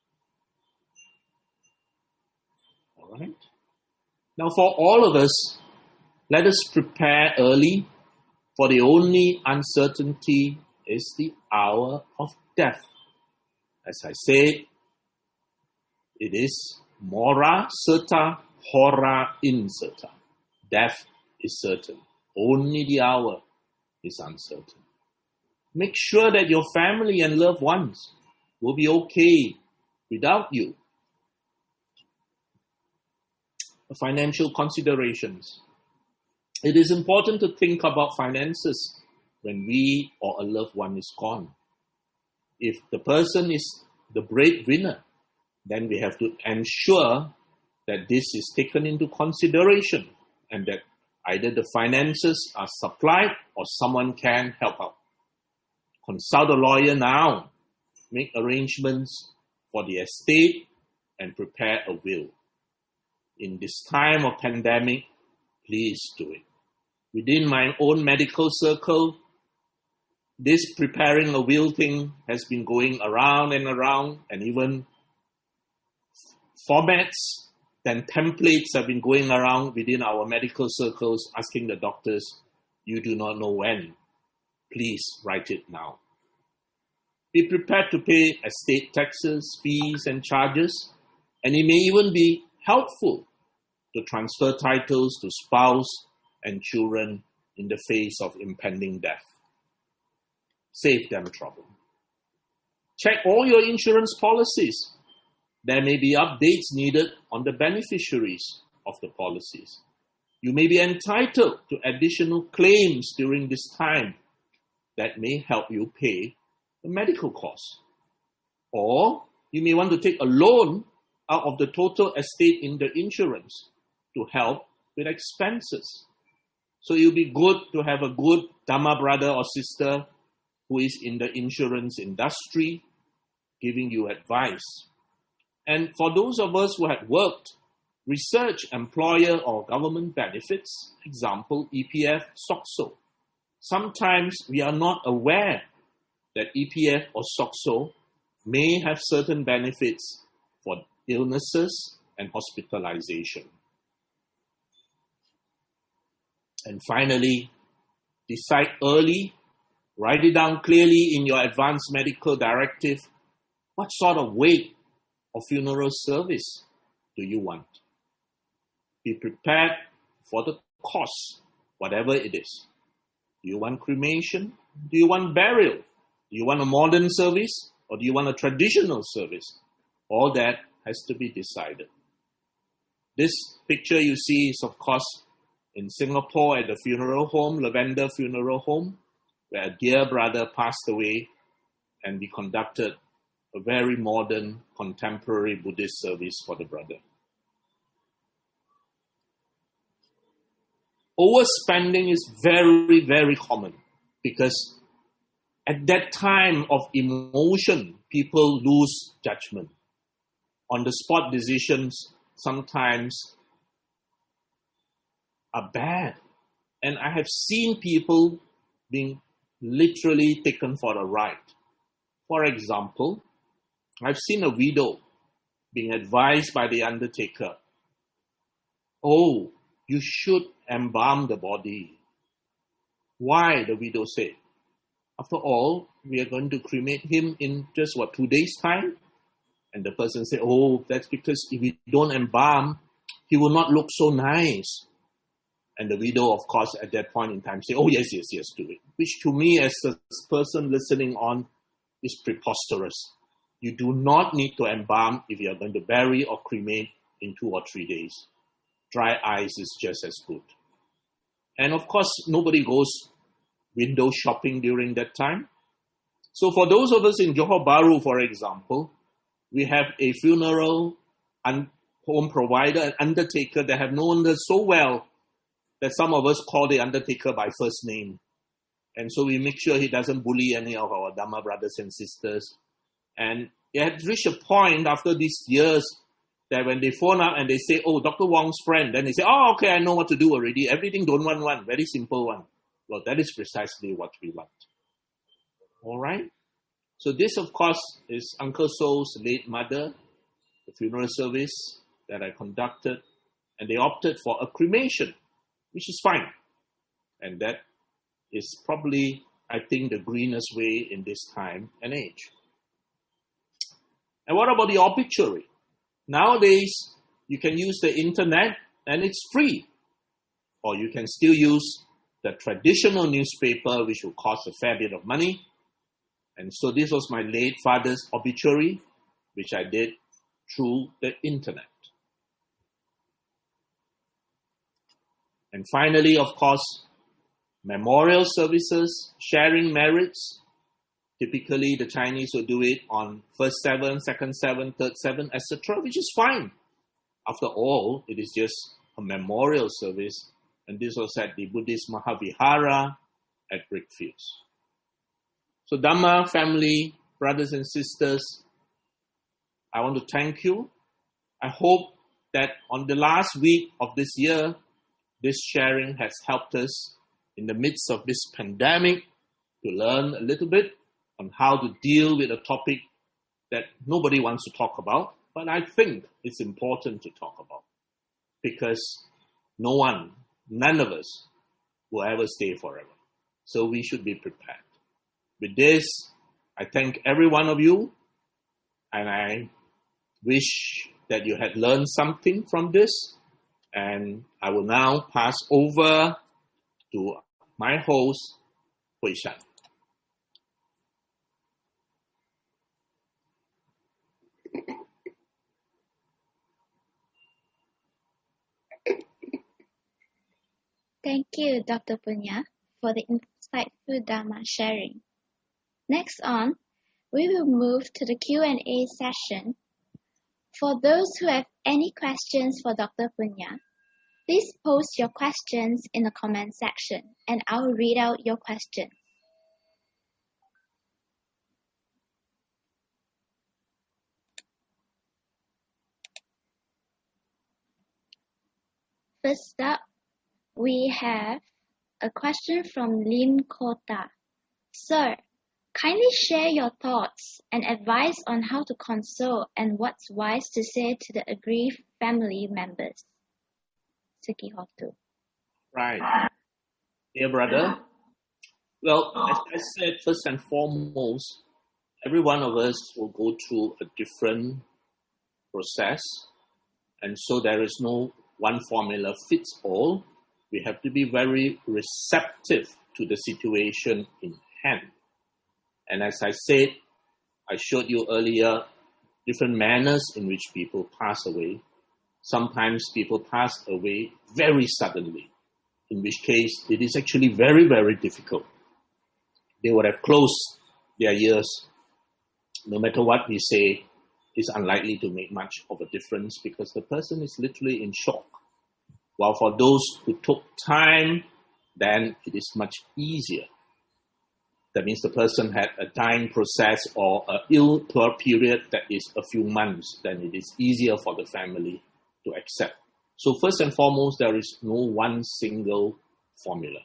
All right? Now for all of us, let us prepare early, for the only uncertainty is the hour of death. As I said, it is mora certa, hora incerta. Death is certain. Only the hour is uncertain. Make sure that your family and loved ones will be okay without you. Financial considerations. It is important to think about finances when we or a loved one is gone. If the person is the breadwinner, then we have to ensure that this is taken into consideration and that either the finances are supplied or someone can help out. Consult a lawyer now, make arrangements for the estate and prepare a will. In this time of pandemic, please do it. Within my own medical circle, this preparing a will thing has been going around and around, and even formats and templates have been going around within our medical circles asking the doctors, you do not know when. Please write it now. Be prepared to pay estate taxes, fees, and charges, and it may even be helpful to transfer titles to spouse and children in the face of impending death. Save them trouble. Check all your insurance policies. There may be updates needed on the beneficiaries of the policies. You may be entitled to additional claims during this time that may help you pay the medical costs. Or you may want to take a loan out of the total estate in the insurance to help with expenses. So it will be good to have a good Dhamma brother or sister who is in the insurance industry giving you advice. And for those of us who had worked, research employer or government benefits, example, E P F, SOCSO. Sometimes we are not aware that E P F or SOCSO may have certain benefits for illnesses and hospitalization. And finally, decide early, write it down clearly in your advanced medical directive. What sort of weight of funeral service do you want? Be prepared for the cost, whatever it is. Do you want cremation? Do you want burial? Do you want a modern service or do you want a traditional service? All that has to be decided. This picture you see is, of course, in Singapore at the funeral home, Lavender Funeral Home, where a dear brother passed away and we conducted a very modern, contemporary Buddhist service for the brother. Overspending is very, very common because at that time of emotion, people lose judgment. On-the-spot decisions sometimes are bad. And I have seen people being literally taken for a ride. For example, I've seen a widow being advised by the undertaker, oh, you should embalm the body. Why? The widow said. After all, we are going to cremate him in just, what, two days' time? And the person said, oh, that's because if we don't embalm, he will not look so nice. And the widow, of course, at that point in time said, oh, yes, yes, yes, do it. Which to me, as a person listening on, is preposterous. You do not need to embalm if you are going to bury or cremate in two or three days. Dry ice is just as good. And of course, nobody goes window shopping during that time. So for those of us in Johor Bahru, for example, we have a funeral un- home provider, an undertaker that have known us so well that some of us call the undertaker by first name. And so we make sure he doesn't bully any of our Dhamma brothers and sisters. And it had reached a point after these years that when they phone up and they say, oh, Doctor Wong's friend, then they say, oh, okay, I know what to do already. Everything don't want one, very simple one. Well, that is precisely what we want. All right? So this, of course, is Uncle So's late mother, the funeral service that I conducted, and they opted for a cremation, which is fine. And that is probably, I think, the greenest way in this time and age. And what about the obituary? Nowadays, you can use the internet and it's free. Or you can still use the traditional newspaper, which will cost a fair bit of money. And so this was my late father's obituary, which I did through the internet. And finally, of course, memorial services, sharing merits. Typically, the Chinese will do it on first seven, second seven, third seven, et cetera, which is fine. After all, it is just a memorial service, and this was at the Buddhist Mahavihara at Brickfields. So Dhamma family, brothers and sisters, I want to thank you. I hope that on the last week of this year, this sharing has helped us in the midst of this pandemic to learn a little bit on how to deal with a topic that nobody wants to talk about, but I think it's important to talk about because no one, none of us will ever stay forever. So we should be prepared. With this, I thank every one of you, and I wish that you had learned something from this, and I will now pass over to my host, Hui Shan. Thank you, Doctor Punya, for the insightful Dhamma sharing. Next on, we will move to the Q and A session. For those who have any questions for Doctor Punya, please post your questions in the comment section and I'll read out your question. First up, we have a question from Lim Kota. Sir, kindly share your thoughts and advice on how to console and what's wise to say to the aggrieved family members. Suki Hotu. Right. Dear brother, well, as I said, first and foremost, every one of us will go through a different process, and so there is no one formula fits all. We have to be very receptive to the situation in hand. And as I said, I showed you earlier different manners in which people pass away. Sometimes people pass away very suddenly, in which case it is actually very, very difficult. They would have closed their ears. No matter what we say, it's unlikely to make much of a difference because the person is literally in shock. While for those who took time, then it is much easier. That means the person had a dying process or an ill period that is a few months, then it is easier for the family to accept. So first and foremost, there is no one single formula.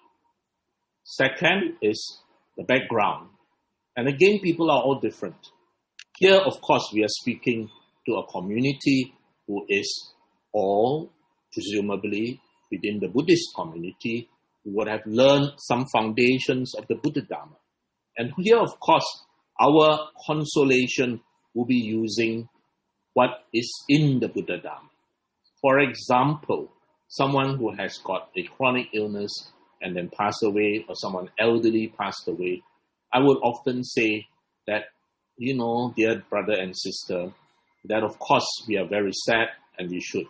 Second is the background. And again, people are all different. Here, of course, we are speaking to a community who is all presumably within the Buddhist community who would have learned some foundations of the Buddha Dharma. And here, of course, our consolation will be using what is in the Buddha Dharma. For example, someone who has got a chronic illness and then passed away, or someone elderly passed away, I would often say that, you know, dear brother and sister, that of course we are very sad and we should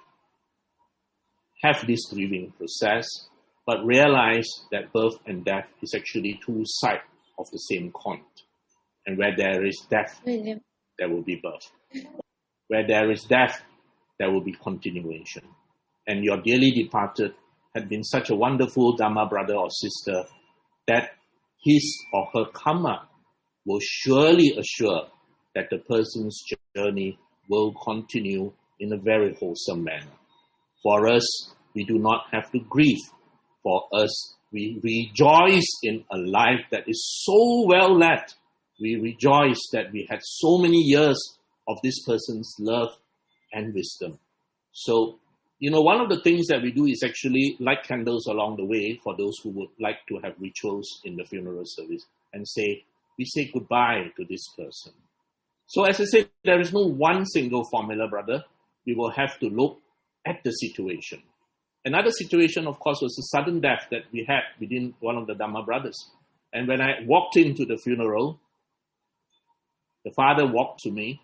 have this grieving process, but realize that birth and death is actually two sides of the same coin. And where there is death, William. there will be birth. Where there is death, there will be continuation. And your dearly departed had been such a wonderful Dhamma brother or sister that his or her karma will surely assure that the person's journey will continue in a very wholesome manner. For us, we do not have to grieve. For us, we rejoice in a life that is so well led. We rejoice that we had so many years of this person's love and wisdom. So, you know, one of the things that we do is actually light candles along the way for those who would like to have rituals in the funeral service and say, we say goodbye to this person. So as I said, there is no one single formula, brother. We will have to look at the situation. Another situation, of course, was a sudden death that we had within one of the Dhamma brothers. And when I walked into the funeral, the father walked to me,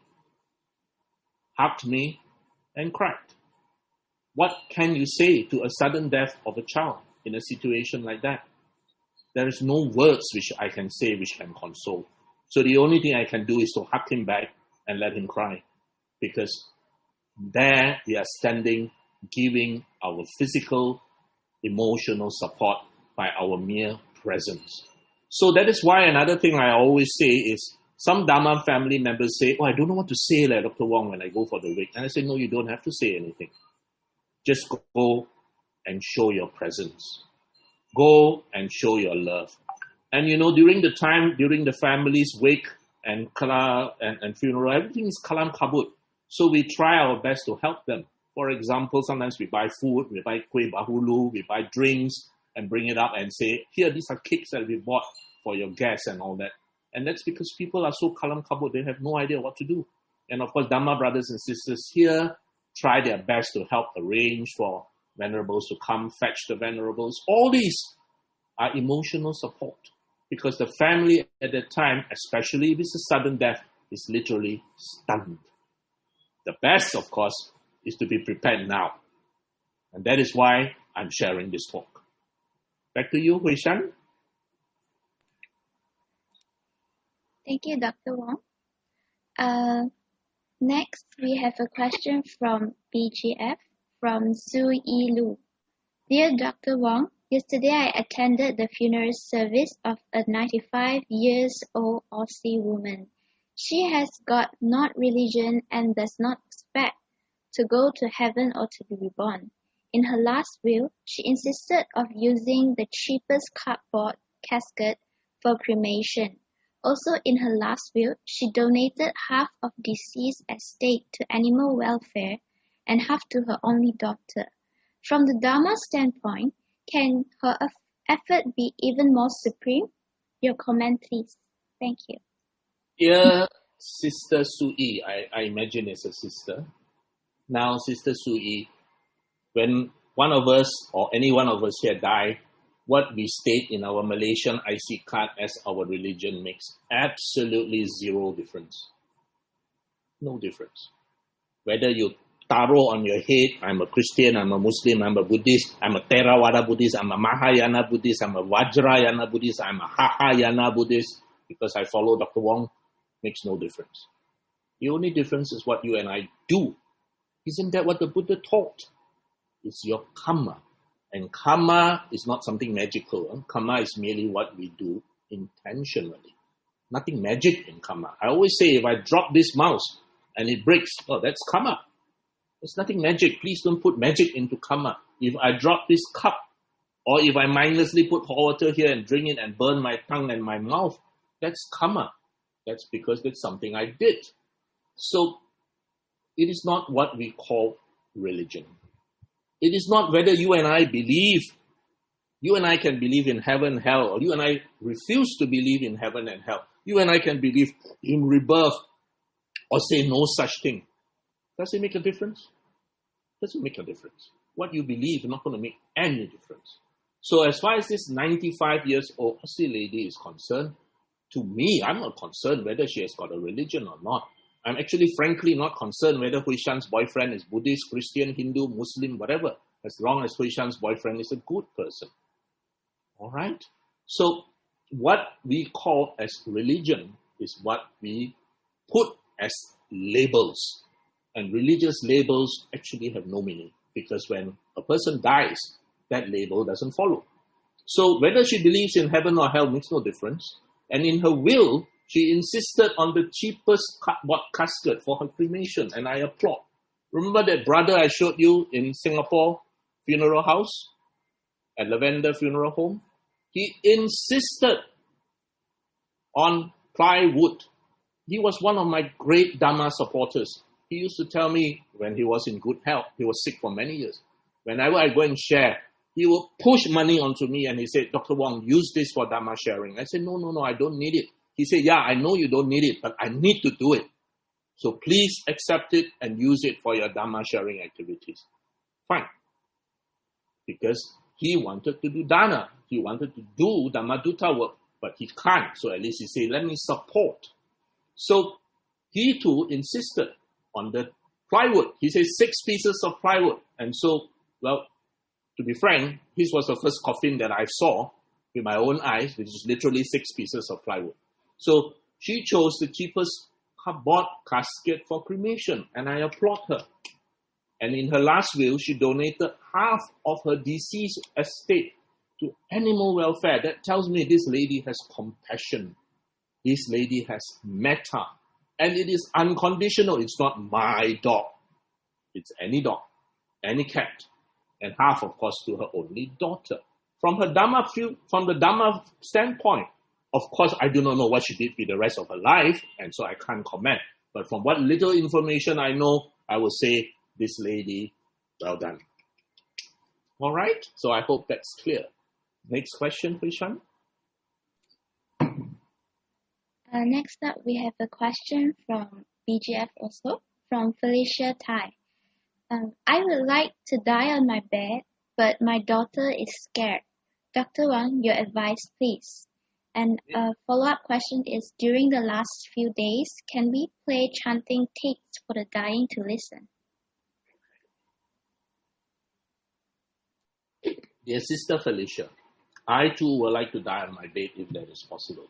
hugged me, and cried. What can you say to a sudden death of a child in a situation like that? There is no words which I can say which can console. So the only thing I can do is to hug him back and let him cry. Because there we are standing, giving our physical, emotional support by our mere presence. So that is why another thing I always say is, some Dhamma family members say, oh, I don't know what to say, like Doctor Wong, when I go for the wake. And I say, no, you don't have to say anything. Just go and show your presence. Go and show your love. And you know, during the time, during the family's wake and kala and, and funeral, everything is kalam kabut. So we try our best to help them. For example, sometimes we buy food, we buy kueh bahulu, we buy drinks and bring it up and say, here, these are cakes that we bought for your guests and all that. And that's because people are so kalam kabut, they have no idea what to do. And of course, Dhamma brothers and sisters here try their best to help arrange for venerables to come fetch the venerables. All these are emotional support because the family at that time, especially if it's a sudden death, is literally stunned. The best, of course, is to be prepared now. And that is why I'm sharing this talk. Back to you, Hui Shan. Thank you, Doctor Wong. Uh, next, we have a question from B G F from Su Yi Lu. Dear Doctor Wong, yesterday I attended the funeral service of a ninety-five years old Aussie woman. She has got not religion and does not expect to go to heaven or to be reborn. In her last will, she insisted of using the cheapest cardboard casket for cremation. Also, in her last will, she donated half of deceased estate to animal welfare and half to her only daughter. From the Dharma standpoint, can her effort be even more supreme? Your comment, please. Thank you. Dear Sister Sui, I, I imagine it's a sister. Now, Sister Sui, when one of us or any one of us here die, what we state in our Malaysian I C card as our religion makes absolutely zero difference. No difference. Whether you taro on your head, I'm a Christian, I'm a Muslim, I'm a Buddhist, I'm a Theravada Buddhist, I'm a Mahayana Buddhist, I'm a Vajrayana Buddhist, I'm a Hahayana Buddhist, because I follow Doctor Wong, makes no difference. The only difference is what you and I do. Isn't that what the Buddha taught? It's your karma. And karma is not something magical. Karma is merely what we do intentionally. Nothing magic in karma. I always say if I drop this mouse and it breaks, oh, that's karma. There's nothing magic. Please don't put magic into karma. If I drop this cup, or if I mindlessly put hot water here and drink it and burn my tongue and my mouth, that's karma. That's because that's something I did. So it is not what we call religion. It is not whether you and I believe, you and I can believe in heaven and hell, or you and I refuse to believe in heaven and hell. You and I can believe in rebirth or say no such thing. Does it make a difference? Does it make a difference? What you believe is not going to make any difference. So as far as this ninety-five years old Aussie lady is concerned, to me, I'm not concerned whether she has got a religion or not. I'm actually frankly not concerned whether Hui Shan's boyfriend is Buddhist, Christian, Hindu, Muslim, whatever, as long as Hui Shan's boyfriend is a good person. All right? So what we call as religion is what we put as labels. And religious labels actually have no meaning because when a person dies, that label doesn't follow. So whether she believes in heaven or hell makes no difference. And in her will, she insisted on the cheapest cardboard casket for her cremation, and I applaud. Remember that brother I showed you in Singapore funeral house, at Lavender Funeral Home? He insisted on plywood. He was one of my great Dhamma supporters. He used to tell me when he was in good health, he was sick for many years. Whenever I go and share, he will push money onto me and he said, Doctor Wong, use this for Dhamma sharing. I said, no, no, no, I don't need it. He said, yeah, I know you don't need it, but I need to do it. So please accept it and use it for your Dhamma sharing activities. Fine. Because he wanted to do dana. He wanted to do Dhammadutta work, but he can't. So at least he said, let me support. So he too insisted on the plywood. He said six pieces of plywood. And so, well, to be frank, his was the first coffin that I saw with my own eyes, which is literally six pieces of plywood. So she chose the cheapest cardboard casket for cremation, and I applaud her. And in her last will, she donated half of her deceased estate to animal welfare. That tells me this lady has compassion. This lady has metta. And it is unconditional. It's not my dog. It's any dog, any cat. And half, of course, to her only daughter. From her Dhamma view, from the Dhamma standpoint, of course, I do not know what she did with the rest of her life, and so I can't comment. But from what little information I know, I will say, this lady, well done. All right? So I hope that's clear. Next question, Krishan. Uh, next up, we have a question from B G F also, from Felicia Tai. Um, I would like to die on my bed, but my daughter is scared. Doctor Wang, your advice, please. And a follow-up question is, during the last few days, can we play chanting texts for the dying to listen? Dear Sister Felicia, I too would like to die on my bed if that is possible.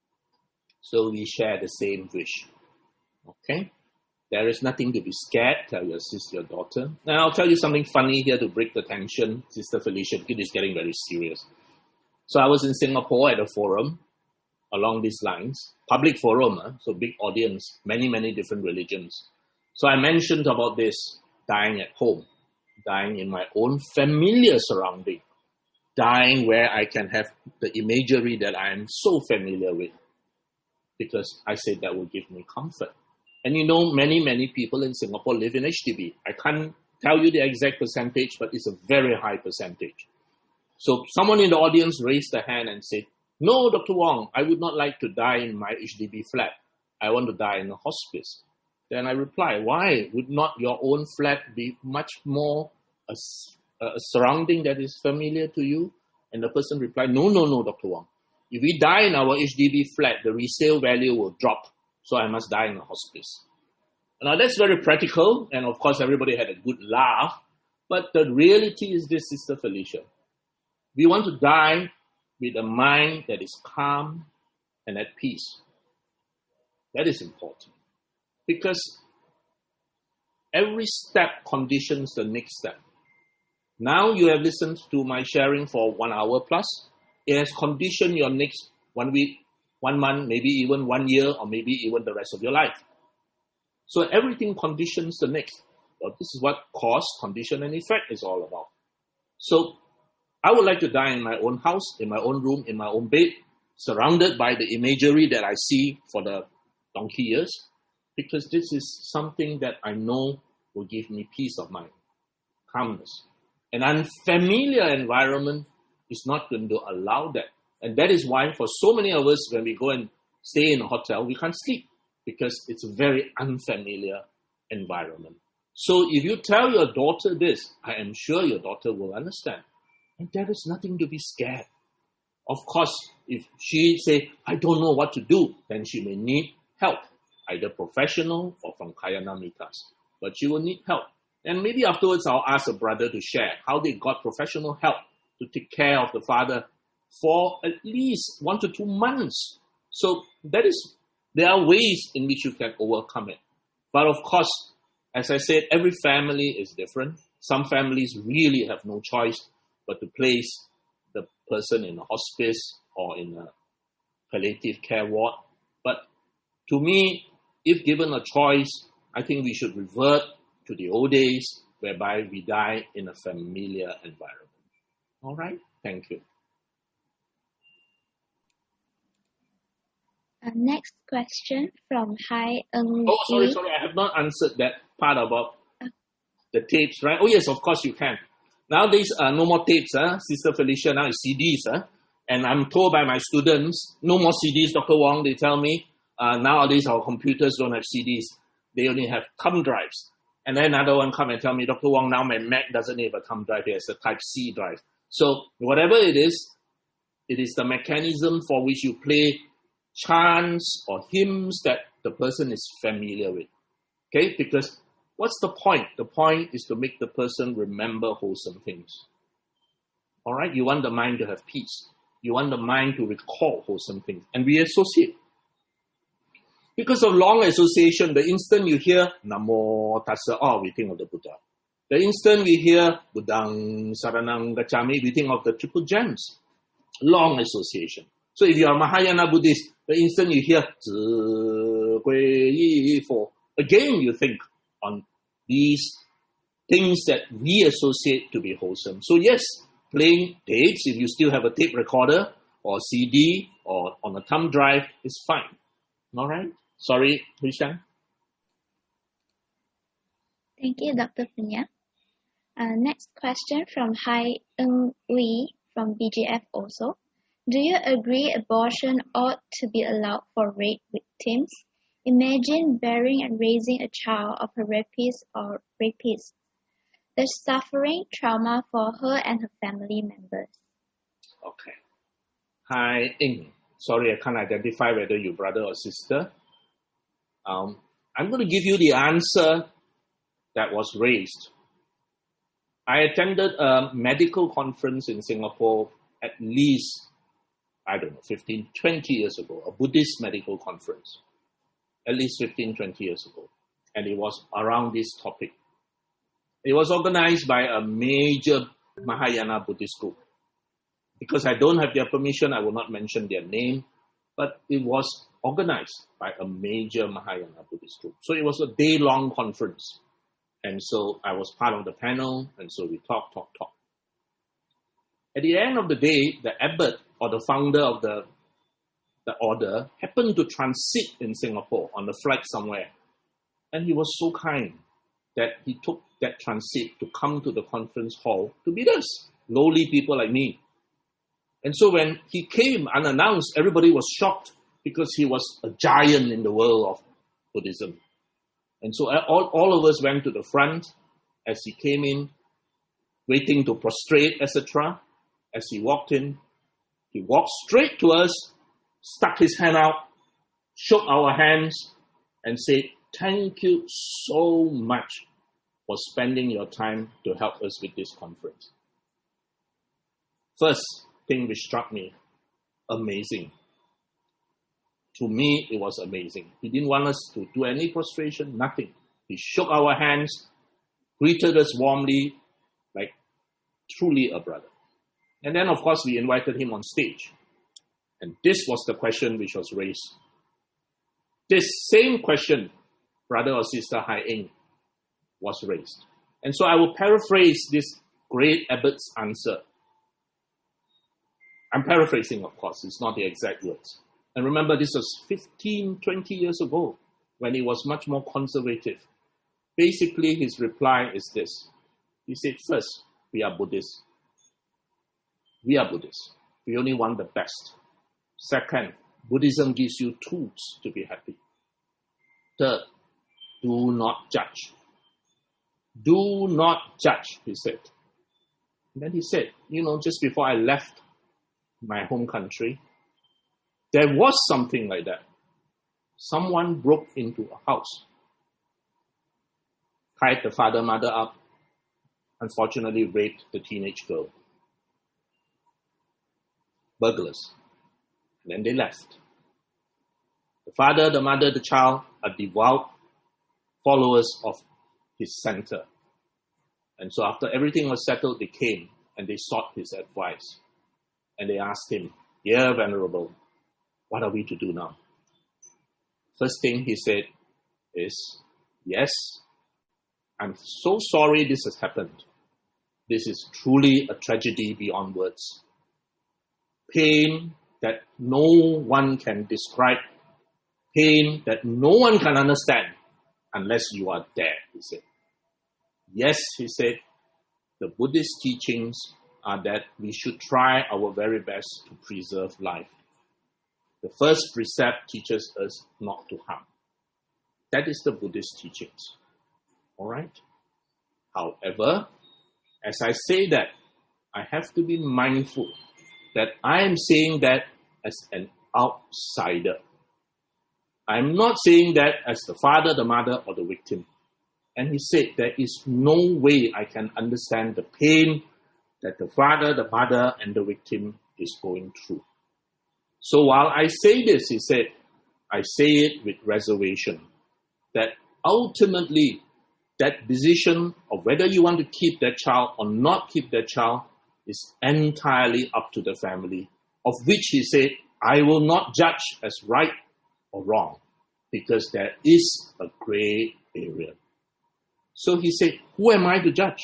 So we share the same wish. Okay? There is nothing to be scared, tell your sister, your daughter. Now I'll tell you something funny here to break the tension, Sister Felicia, because it's getting very serious. So I was in Singapore at a forum along these lines, public forum, uh, so big audience, many, many different religions. So I mentioned about this, dying at home, dying in my own familiar surrounding, dying where I can have the imagery that I am so familiar with, because I said that will give me comfort. And you know, many, many people in Singapore live in H D B. I can't tell you the exact percentage, but it's a very high percentage. So someone in the audience raised their hand and said, no, Doctor Wong, I would not like to die in my H D B flat. I want to die in a hospice. Then I reply, why would not your own flat be much more a, a surrounding that is familiar to you? And the person replied, no, no, no, Doctor Wong. If we die in our H D B flat, the resale value will drop. So I must die in a hospice. Now that's very practical. And of course, everybody had a good laugh. But the reality is this, Sister Felicia. We want to die with a mind that is calm and at peace. That is important. Because every step conditions the next step. Now you have listened to my sharing for one hour plus. It has conditioned your next one week, one month, maybe even one year, or maybe even the rest of your life. So everything conditions the next. Well, this is what cause, condition, and effect is all about. So I would like to die in my own house, in my own room, in my own bed, surrounded by the imagery that I see for the donkey years, because this is something that I know will give me peace of mind, calmness. An unfamiliar environment is not going to allow that. And that is why for so many of us, when we go and stay in a hotel, we can't sleep because it's a very unfamiliar environment. So if you tell your daughter this, I am sure your daughter will understand. And there is nothing to be scared. Of course, if she say, I don't know what to do, then she may need help, either professional or from Kayanamitas. But she will need help. And maybe afterwards I'll ask a brother to share how they got professional help to take care of the father for at least one to two months. So that is, there are ways in which you can overcome it. But of course, as I said, every family is different. Some families really have no choice but to place the person in a hospice or in a palliative care ward. But to me, if given a choice, I think we should revert to the old days whereby we die in a familiar environment. All right? Thank you. Uh, next question from Hai Eng Oh, sorry, Lee. sorry. I have not answered that part about the tapes, right? Oh, yes, of course you can. Nowadays, uh, no more tapes, huh? Sister Felicia, now it's C Ds. Huh? And I'm told by my students, no more C Ds, Doctor Wong, they tell me, uh, nowadays our computers don't have C Ds. They only have thumb drives. And then another one come and tell me, Doctor Wong, now my Mac doesn't have a thumb drive, it has a Type C drive. So whatever it is, it is the mechanism for which you play chants or hymns that the person is familiar with. Okay? Because what's the point? The point is to make the person remember wholesome things. All right? You want the mind to have peace. You want the mind to recall wholesome things. And we associate. Because of long association, the instant you hear Namo Tassa, oh, we think of the Buddha. The instant we hear Buddhang Saranang Gacchami, we think of the triple gems. Long association. So if you are Mahayana Buddhist, the instant you hear Zi Gui Yi Fo, again you think on these things that we associate to be wholesome. So yes, playing tapes, if you still have a tape recorder or C D or on a thumb drive, is fine. All right? Sorry, Huishan. Thank you, Doctor Punya. Uh, next question from Hai Eng Lee from B G F also. Do you agree abortion ought to be allowed for rape victims? Imagine bearing and raising a child of a rapist or rapist. The suffering trauma for her and her family members. Okay. Hi, Ing. Sorry, I can't identify whether you're brother or sister. Um, I'm going to give you the answer that was raised. I attended a medical conference in Singapore at least, I don't know, fifteen, twenty years ago, a Buddhist medical conference, at least fifteen, twenty years ago. And it was around this topic. It was organized by a major Mahayana Buddhist group. Because I don't have their permission, I will not mention their name, but it was organized by a major Mahayana Buddhist group. So it was a day-long conference. And so I was part of the panel, and so we talked, talked, talked. At the end of the day, the abbot or the founder of the, the order happened to transit in Singapore on a flight somewhere. And he was so kind that he took that transit to come to the conference hall to meet us, lowly people like me. And so when he came unannounced, everybody was shocked because he was a giant in the world of Buddhism. And so all, all of us went to the front as he came in, waiting to prostrate, et cetera. As he walked in, he walked straight to us, stuck his hand out, shook our hands, and said, "Thank you so much for spending your time to help us with this conference." First thing which struck me, amazing. To me, it was amazing. He didn't want us to do any prostration, nothing. He shook our hands, greeted us warmly, like truly a brother. And then, of course, we invited him on stage. And this was the question which was raised. This same question, brother or sister Hai Eng, was raised. And so I will paraphrase this great abbot's answer. I'm paraphrasing, of course. It's not the exact words. And remember, this was fifteen, twenty years ago when he was much more conservative. Basically, his reply is this. He said, first, we are Buddhists. We are Buddhists. We only want the best. Second, Buddhism gives you tools to be happy. Third, do not judge. Do not judge, he said. And then he said, you know, just before I left my home country, there was something like that. Someone broke into a house, tied the father, mother up, unfortunately raped the teenage girl. Burglars. And then they left. The father, the mother, the child are devout followers of his center. And so after everything was settled, they came and they sought his advice. And they asked him, "Dear Venerable, what are we to do now?" First thing he said is, "Yes, I'm so sorry this has happened. This is truly a tragedy beyond words. Pain that no one can describe, pain that no one can understand unless you are there," he said. Yes, he said, the Buddhist teachings are that we should try our very best to preserve life. The first precept teaches us not to harm. That is the Buddhist teachings. All right? However, as I say that, I have to be mindful that I am saying that as an outsider. I'm not saying that as the father, the mother, or the victim. And he said there is no way I can understand the pain that the father, the mother, and the victim is going through. So while I say this, he said, I say it with reservation, that ultimately that decision of whether you want to keep that child or not keep that child is entirely up to the family, of which he said, I will not judge as right or wrong, because there is a gray area. So he said, who am I to judge?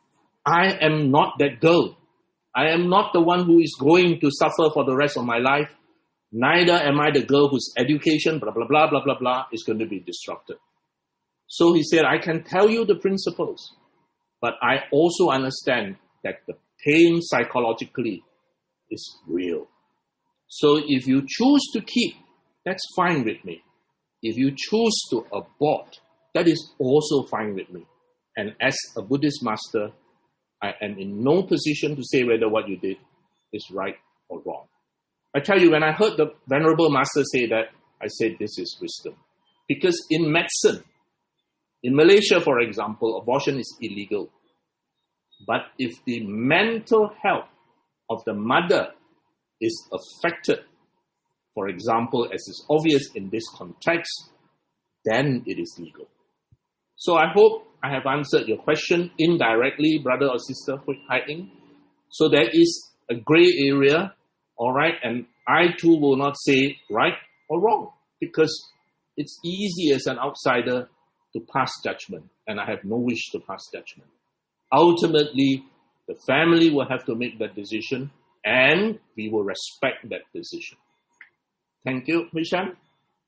I am not that girl. I am not the one who is going to suffer for the rest of my life. Neither am I the girl whose education, blah, blah, blah, blah, blah, blah, is going to be disrupted. So he said, I can tell you the principles, but I also understand that the pain psychologically is real. So if you choose to keep, that's fine with me. If you choose to abort, that is also fine with me. And as a Buddhist master, I am in no position to say whether what you did is right or wrong. I tell you, when I heard the Venerable Master say that, I said this is wisdom. Because in medicine, in Malaysia, for example, abortion is illegal. But if the mental health of the mother is affected, for example, as is obvious in this context, then it is legal. So I hope I have answered your question indirectly, brother or sister Hui Hai Ing. So there is a gray area, all right, and I too will not say right or wrong, because it's easy as an outsider to pass judgment, and I have no wish to pass judgment. Ultimately, the family will have to make that decision, and we will respect that decision. Thank you, Hui Shan.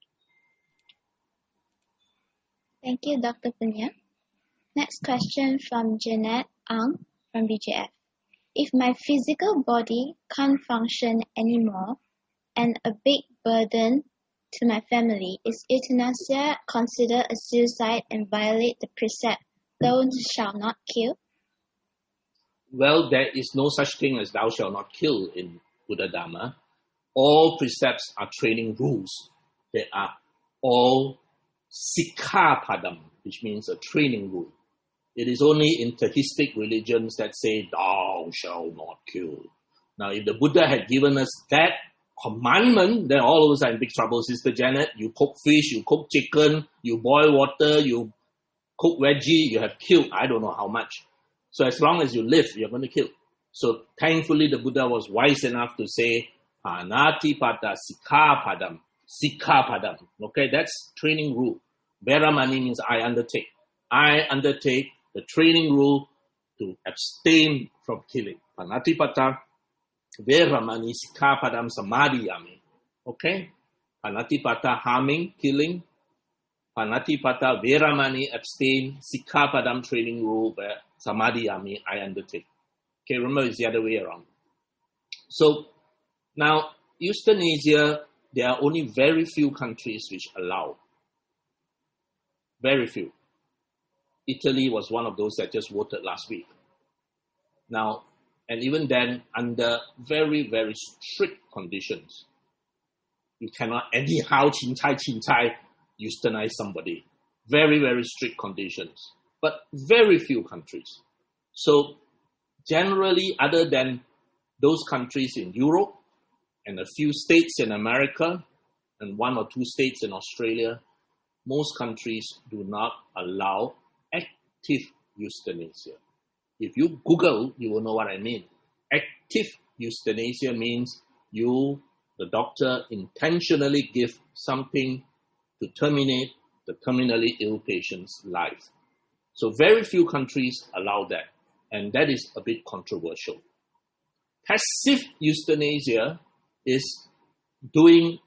Thank you, Doctor Punya. Next question from Jeanette Ang from B J F. If my physical body can't function anymore and a big burden to my family, is euthanasia considered a suicide and violate the precept, thou shalt not kill? Well, there is no such thing as thou shalt not kill in Buddha Dhamma. All precepts are training rules. They are all Sikkhapadam, which means a training rule. It is only in theistic religions that say, thou shalt not kill. Now, if the Buddha had given us that commandment, then all of us are in big trouble, Sister Janet. You cook fish, you cook chicken, you boil water, you cook veggie, you have killed I don't know how much. So as long as you live, you're going to kill. So thankfully, the Buddha was wise enough to say, Panatipata Sikkhapadam. Sikkhapadam. Okay, that's training rule. Veramani means I undertake. I undertake the training rule to abstain from killing. Panatipata Veramani Sikkhapadam Samadhiyami. Okay? Panatipata harming, killing. Panatipata Veramani abstain. Sikkhapadam training rule where Samadhiyami I undertake. Okay, remember it's the other way around. So now euthanasia, there are only very few countries which allow. Very few. Italy was one of those that just voted last week. Now, and even then, under very, very strict conditions. You cannot anyhow chincai chincai euthanize somebody. Very, very strict conditions. But very few countries. So generally, other than those countries in Europe and a few states in America and one or two states in Australia, most countries do not allow active euthanasia. If you Google, you will know what I mean. Active euthanasia means you, the doctor, intentionally give something to terminate the terminally ill patient's life. So very few countries allow that, and that is a bit controversial. Passive euthanasia is doing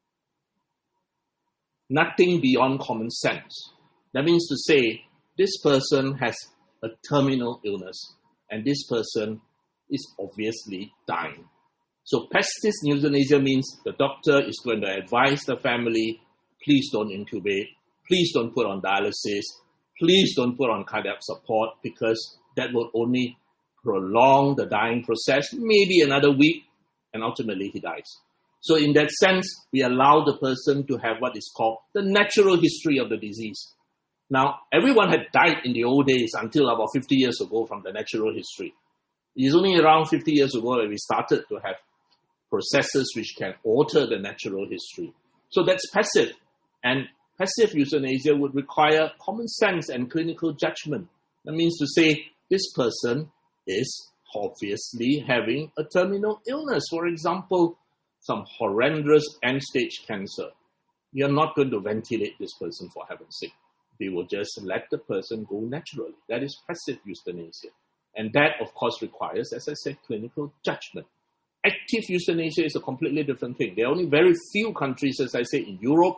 nothing beyond common sense. That means to say, this person has a terminal illness, and this person is obviously dying. So passive euthanasia means the doctor is going to advise the family, please don't intubate, please don't put on dialysis, please don't put on cardiac support, because that will only prolong the dying process, maybe another week, and ultimately he dies. So in that sense, we allow the person to have what is called the natural history of the disease. Now, everyone had died in the old days until about fifty years ago from the natural history. It's only around fifty years ago that we started to have processes which can alter the natural history. So that's passive. And passive euthanasia would require common sense and clinical judgment. That means to say, this person is obviously having a terminal illness. For example, some horrendous end-stage cancer. We are not going to ventilate this person, for heaven's sake. We will just let the person go naturally. That is passive euthanasia. And that, of course, requires, as I said, clinical judgment. Active euthanasia is a completely different thing. There are only very few countries, as I say, in Europe,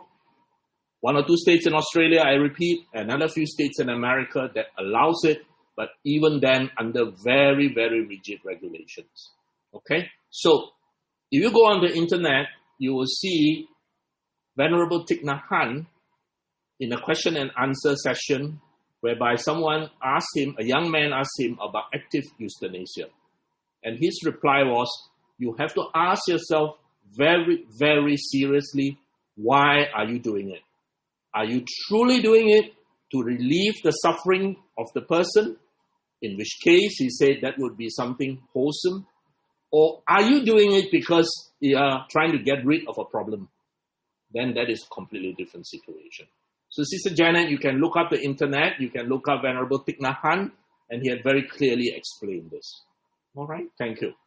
one or two states in Australia, I repeat, another few states in America that allows it, but even then under very, very rigid regulations. Okay? So, if you go on the internet, you will see Venerable Thich Nhat Hanh in a question and answer session whereby someone asked him, a young man asked him about active euthanasia. And his reply was, you have to ask yourself very, very seriously, why are you doing it? Are you truly doing it to relieve the suffering of the person? In which case, he said that would be something wholesome. Or are you doing it because you are trying to get rid of a problem? Then that is a completely different situation. So Sister Janet, you can look up the internet, you can look up Venerable Thich Nhat Hanh, and he had very clearly explained this. All right, thank you.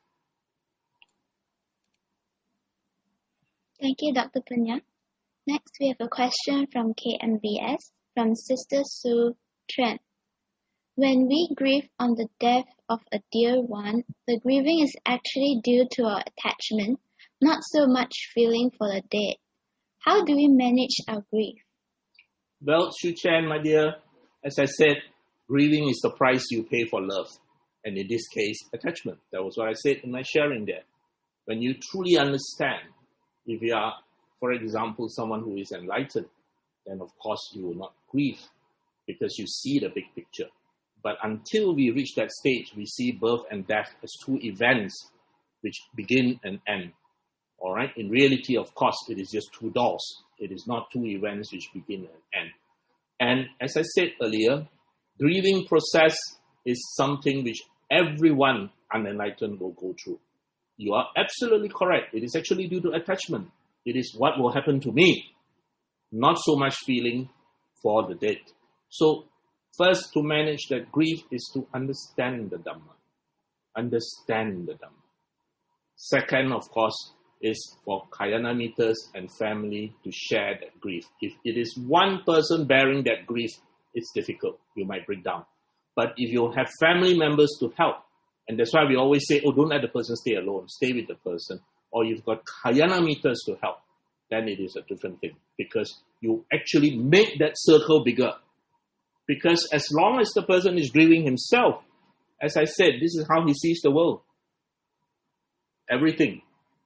Thank you, Doctor Punya. Next, we have a question from K M B S from Sister Sue Tran. When we grieve on the death of a dear one, the grieving is actually due to our attachment, not so much feeling for the dead. How do we manage our grief? Well, Shu Chen, my dear, as I said, grieving is the price you pay for love. And in this case, attachment. That was what I said in my sharing there. When you truly understand, if you are, for example, someone who is enlightened, then of course you will not grieve because you see the big picture. But until we reach that stage, we see birth and death as two events which begin and end. All right? In reality, of course, it is just two doors. It is not two events which begin and end. And as I said earlier, grieving process is something which everyone unenlightened will go through. You are absolutely correct. It is actually due to attachment. It is what will happen to me, not so much feeling for the dead. So, first, to manage that grief is to understand the Dhamma. Understand the Dhamma. Second, of course, is for Kalyana and family to share that grief. If it is one person bearing that grief, it's difficult. You might break down. But if you have family members to help, and that's why we always say, oh, don't let the person stay alone. Stay with the person. Or you've got Kalyana to help, then it is a different thing. Because you actually make that circle bigger. Because as long as the person is grieving himself, as I said, this is how he sees the world. Everything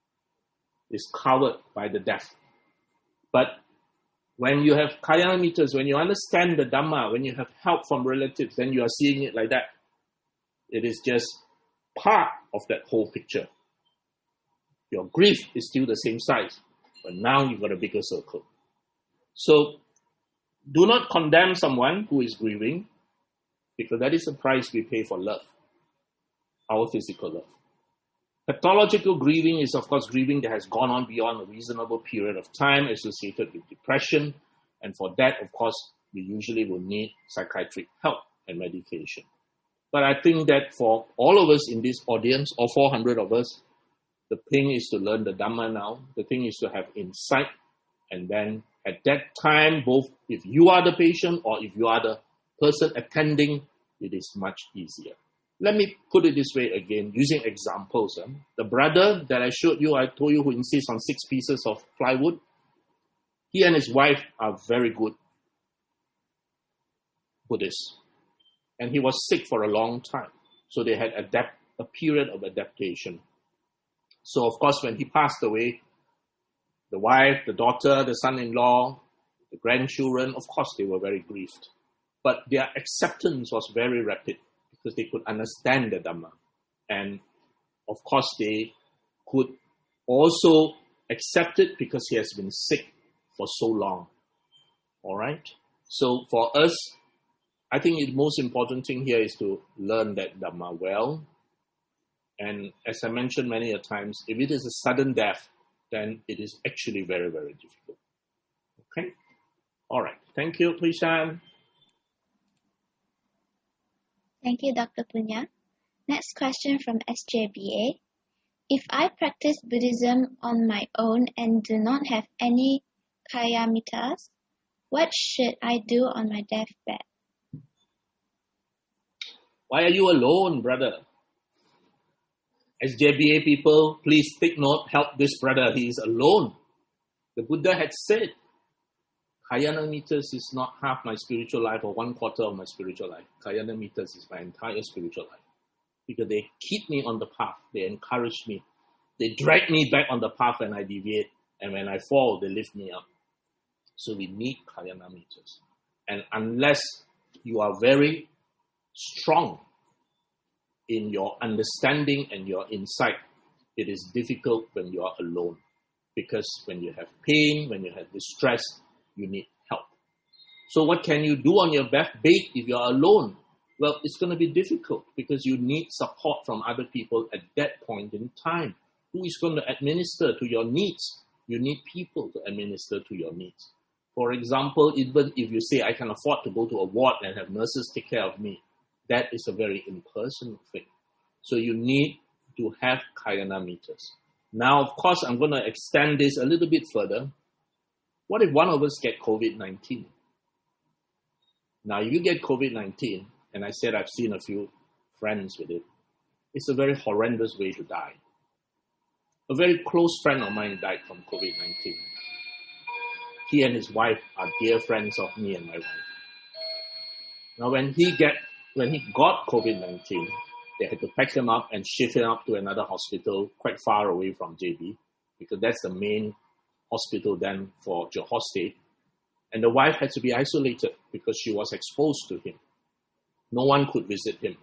is covered by the death. But when you have Kalyana, when you understand the Dhamma, when you have help from relatives, then you are seeing it like that. It is just part of that whole picture. Your grief is still the same size, but now you've got a bigger circle. So, do not condemn someone who is grieving, because that is the price we pay for love, our physical love. Pathological grieving is, of course, grieving that has gone on beyond a reasonable period of time associated with depression, and for that, of course, we usually will need psychiatric help and medication. But I think that for all of us in this audience, or four hundred of us, The thing is to learn the Dhamma now. The thing is to have insight. And then at that time, both if you are the patient or if you are the person attending, it is much easier. Let me put it this way again, using examples. Huh? The brother that I showed you, I told you, who insists on six pieces of plywood, he and his wife are very good Buddhists. And he was sick for a long time. So they had adapt a period of adaptation. So of course, when he passed away, the wife, the daughter, the son-in-law, the grandchildren, of course, they were very grieved. But their acceptance was very rapid because they could understand the Dhamma. And of course, they could also accept it because he has been sick for so long. All right? So for us, I think the most important thing here is to learn that Dhamma well. And as I mentioned many a times, if it is a sudden death, then it is actually very, very difficult. Okay? All right. Thank you, Prishan. Thank you, Doctor Punya. Next question from S J B A. If I practice Buddhism on my own and do not have any kaya mittas, what should I do on my deathbed? Why are you alone, brother? S J B A people, please take note, help this brother. He is alone. The Buddha had said, Kayana meters is not half my spiritual life or one quarter of my spiritual life. Kayana meters is my entire spiritual life. Because they keep me on the path. They encourage me. They drag me back on the path when I deviate. And when I fall, they lift me up. So we need Kayana meters. And unless you are very strong in your understanding and your insight, it is difficult when you are alone. Because when you have pain, when you have distress, you need help. So what can you do on your deathbed if you are alone? Well, it's going to be difficult because you need support from other people at that point in time. Who is going to administer to your needs? You need people to administer to your needs. For example, even if you say, I can afford to go to a ward and have nurses take care of me, that is a very impersonal thing. So you need to have Kayana meters. Now, of course, I'm going to extend this a little bit further. What if one of us get COVID nineteen? Now, if you get COVID nineteen, and I said I've seen a few friends with it, it's a very horrendous way to die. A very close friend of mine died from COVID nineteen. He and his wife are dear friends of me and my wife. Now, when he get when he got COVID nineteen, they had to pack him up and shift him up to another hospital quite far away from J B, because that's the main hospital then for Johor State. And the wife had to be isolated because she was exposed to him. No one could visit him.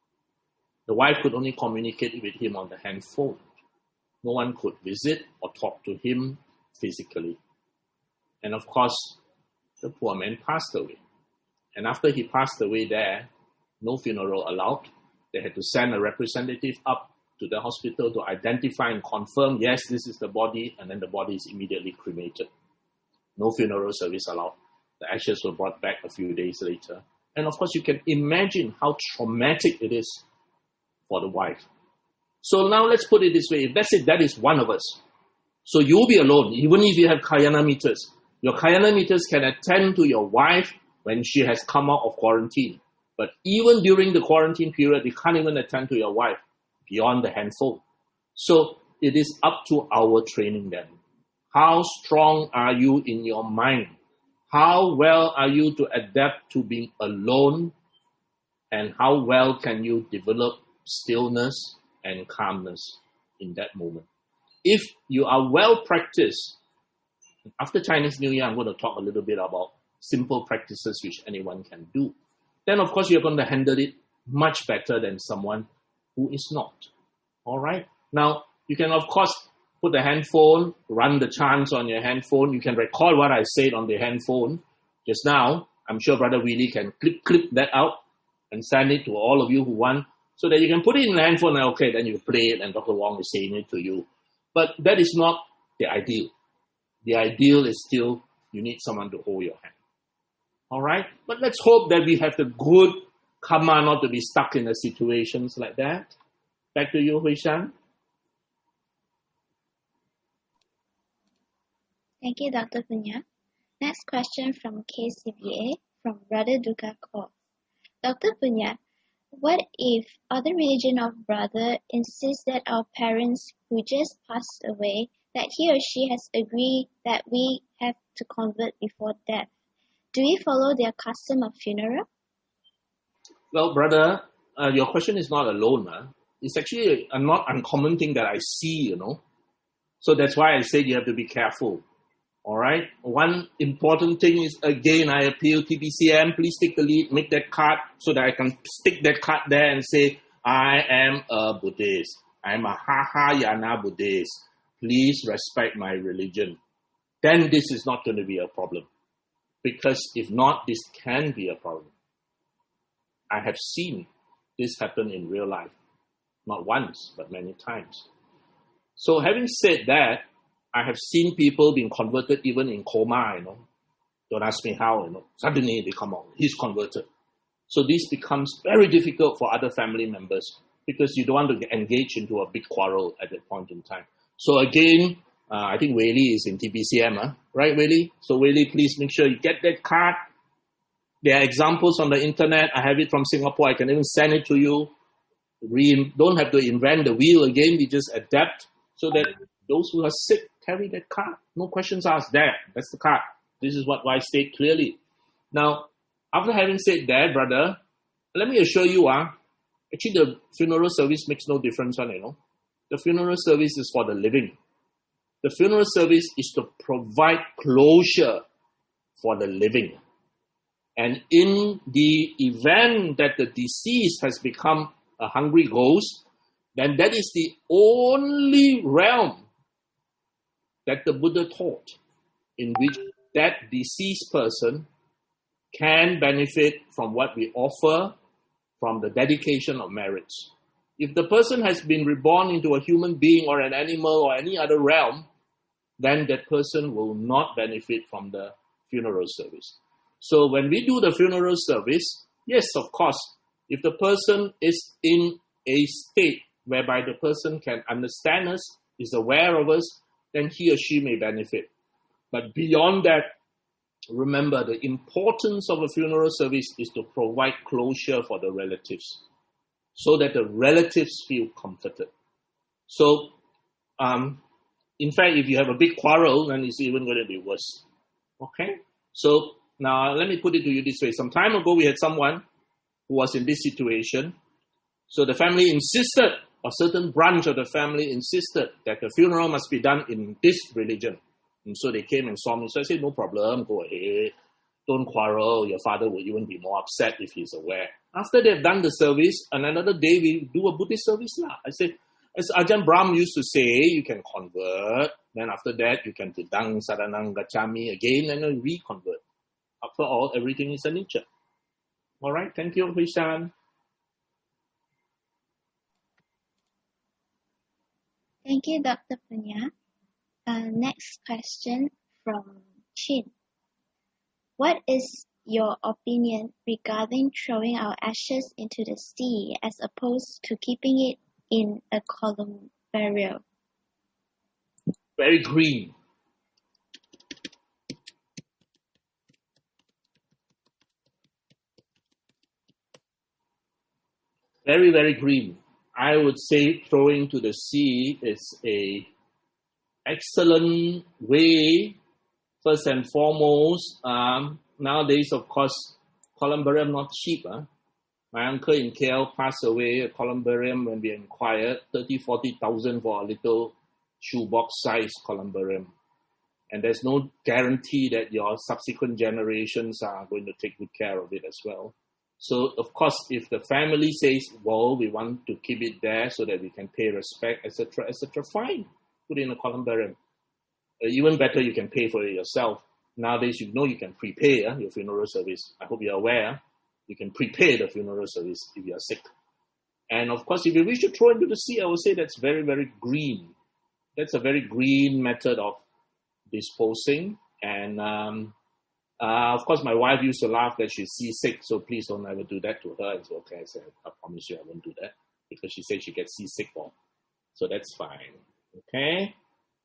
The wife could only communicate with him on the handphone. No one could visit or talk to him physically. And of course, the poor man passed away. And after he passed away there, no funeral allowed. They had to send a representative up to the hospital to identify and confirm, yes, this is the body, and then the body is immediately cremated. No funeral service allowed. The ashes were brought back a few days later. And of course, you can imagine how traumatic it is for the wife. So now let's put it this way. If that's it, that is one of us. So you'll be alone, even if you have Kayana meters. Your Kayana meters can attend to your wife when she has come out of quarantine. But even during the quarantine period, you can't even attend to your wife beyond the handphone. So it is up to our training then. How strong are you in your mind? How well are you to adapt to being alone? And how well can you develop stillness and calmness in that moment? If you are well practiced, after Chinese New Year, I'm going to talk a little bit about simple practices which anyone can do. Then, of course, you're going to handle it much better than someone who is not. All right? Now, you can, of course, put the handphone, run the chants on your handphone. You can record what I said on the handphone just now. I'm sure Brother Willie can clip, clip that out and send it to all of you who want, so that you can put it in the handphone and, okay, then you play it and Doctor Wong is saying it to you. But that is not the ideal. The ideal is still you need someone to hold your hand. All right? But let's hope that we have the good karma not to be stuck in the situations like that. Back to you, Hui Shan. Thank you, Doctor Punya. Next question from K C B A from Brother Duka Kaur. Doctor Punya, what if other religion of brother insists that our parents who just passed away, that he or she has agreed that we have to convert before death? Do we follow their custom of funeral? Well, brother, uh, your question is not alone. Huh? It's actually a not uncommon thing that I see, you know. So that's why I said you have to be careful. All right. One important thing is, again, I appeal T B C M, please take the lead, make that card so that I can stick that card there and say, I am a Buddhist. I am a Mahayana Buddhist. Please respect my religion. Then this is not going to be a problem. Because if not, this can be a problem. I have seen this happen in real life. Not once, but many times. So having said that, I have seen people being converted even in coma, you know. Don't ask me how, you know. Suddenly they come out, he's converted. So this becomes very difficult for other family members because you don't want to get engaged into a big quarrel at that point in time. So again, uh, I think Whaley is in T B C M, huh? Right, Whaley? So Whaley, please make sure you get that card. There are examples on the internet. I have it from Singapore. I can even send it to you. We don't have to invent the wheel again. We just adapt so that those who are sick carry that card. No questions asked. There, that's the card. This is what I state clearly. Now, after having said that, brother, let me assure you, uh, actually the funeral service makes no difference, you know. The funeral service is for the living. The funeral service is to provide closure for the living. And in the event that the deceased has become a hungry ghost, then that is the only realm that the Buddha taught in which that deceased person can benefit from what we offer from the dedication of marriage. If the person has been reborn into a human being or an animal or any other realm, then that person will not benefit from the funeral service. So when we do the funeral service, yes, of course, if the person is in a state whereby the person can understand us, is aware of us, then he or she may benefit. But beyond that, remember the importance of a funeral service is to provide closure for the relatives so that the relatives feel comforted. So, um, in fact, if you have a big quarrel, then it's even going to be worse. Okay? So, now let me put it to you this way. Some time ago, we had someone who was in this situation. So the family insisted, a certain branch of the family insisted that the funeral must be done in this religion. And so they came and saw me. So I said, no problem, go ahead. Don't quarrel. Your father will even be more upset if he's aware. After they've done the service, on another day, we do a Buddhist service. Lah. I said, as Ajahn Brahm used to say, you can convert. Then after that, you can Tidang Saranang Gacchami again and then reconvert. After all, everything is a nature. All right. Thank you, Krishan. Thank you, Doctor Punya. Uh, next question from Chin. What is your opinion regarding throwing our ashes into the sea as opposed to keeping it in a columbarium? Very green. Very, very green. I would say throwing to the sea is a excellent way. First and foremost, um, nowadays, of course, columbarium not cheap. Huh? My uncle in K L passed away. A columbarium, when we inquired, thirty, forty thousand for a little shoebox size columbarium. And there's no guarantee that your subsequent generations are going to take good care of it as well. So, of course, if the family says, well, we want to keep it there so that we can pay respect, et cetera, et cetera, fine. Put it in a columbarium. Uh, even better, you can pay for it yourself. Nowadays, you know you can prepay uh, your funeral service. I hope you're aware. You can prepay the funeral service if you're sick. And of course, if you wish to throw into the sea, I would say that's very, very green. That's a very green method of disposing. And um, uh, of course, my wife used to laugh that she's seasick, so please don't ever do that to her. And so, okay, I said, I promise you I won't do that. Because she said she gets seasick more. So that's fine. Okay?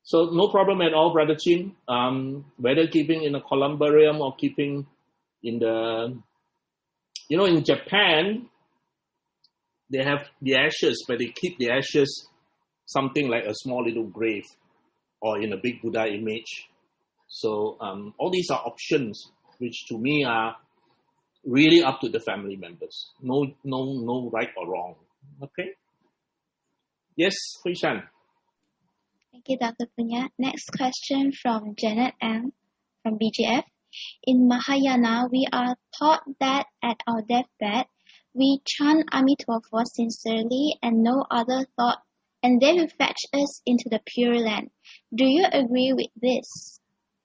So no problem at all, Brother Chin. Um, whether keeping in a columbarium or keeping in the, you know, in Japan, they have the ashes, but they keep the ashes something like a small little grave or in a big Buddha image. So um, all these are options, which to me are really up to the family members. No, no, no right or wrong. Okay. Yes, Hui Shan. Thank you, Doctor Punya. Next question from Janet Ang from B G F. In Mahayana, we are taught that at our deathbed, we chant Amitabha sincerely and no other thought, and they will fetch us into the Pure Land. Do you agree with this?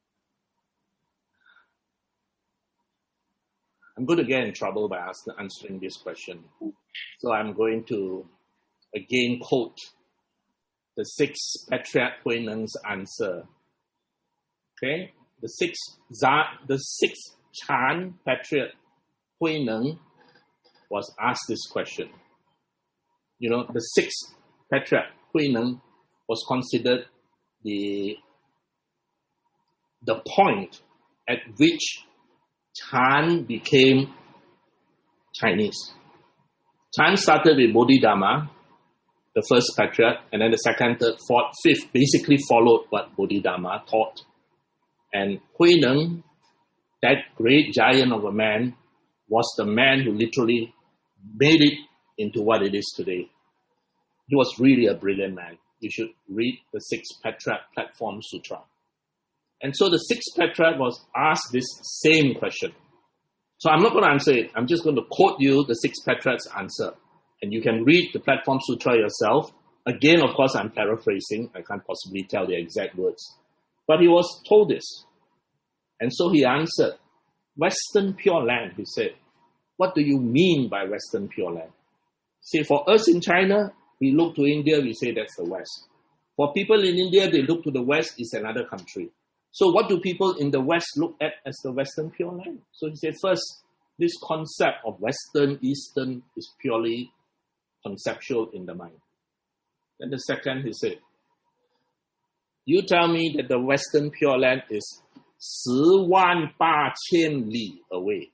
I'm going to get in trouble by answering this question. So I'm going to again quote the sixth Patriarch Hui Neng's answer. Okay? The sixth, the sixth Chan Patriarch Hui Neng was asked this question. You know, the sixth Patriarch Hui Neng was considered the, the point at which Chan became Chinese. Chan started with Bodhidharma, the first patriarch, and then the second, third, fourth, fifth basically followed what Bodhidharma taught. And Hui Neng, that great giant of a man, was the man who literally made it into what it is today. He was really a brilliant man. You should read the Sixth Patriarch Platform Sutra. And so the Sixth Patriarch was asked this same question. So I'm not going to answer it. I'm just going to quote you the Sixth Patriarch's answer. And you can read the Platform Sutra yourself. Again, of course, I'm paraphrasing. I can't possibly tell the exact words. But he was told this. And so he answered, Western Pure Land, he said. What do you mean by Western Pure Land? See, for us in China, we look to India, we say that's the West. For people in India, they look to the West, it's another country. So what do people in the West look at as the Western Pure Land? So he said, first, this concept of Western, Eastern is purely conceptual in the mind. Then the second, he said, you tell me that the Western Pure Land is ten万八千里 away.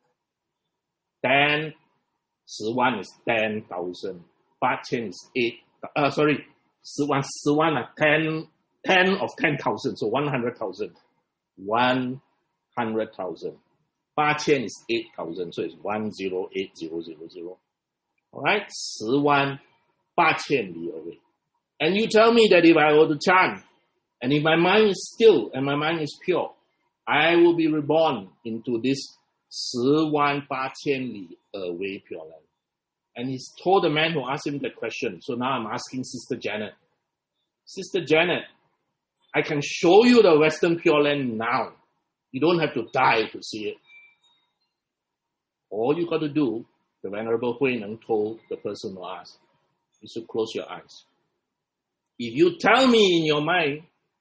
Ten, ten is ten thousand. eight千is eight, uh, sorry, ten, ten, ten, ten of ten thousand, so one hundred thousand. one hundred thousand. eight千is eight thousand, so it's one zero eight zero zero zero. Alright, ten万八千里 away. And you tell me that if I were to chant, and if my mind is still and my mind is pure, I will be reborn into this ten万八千里 away Pure Land. And he told the man who asked him that question. So now I'm asking Sister Janet. Sister Janet, I can show you the Western Pure Land now. You don't have to die to see it. All you got to do, the Venerable Hui Neng told the person who asked, is to close your eyes. If you tell me in your mind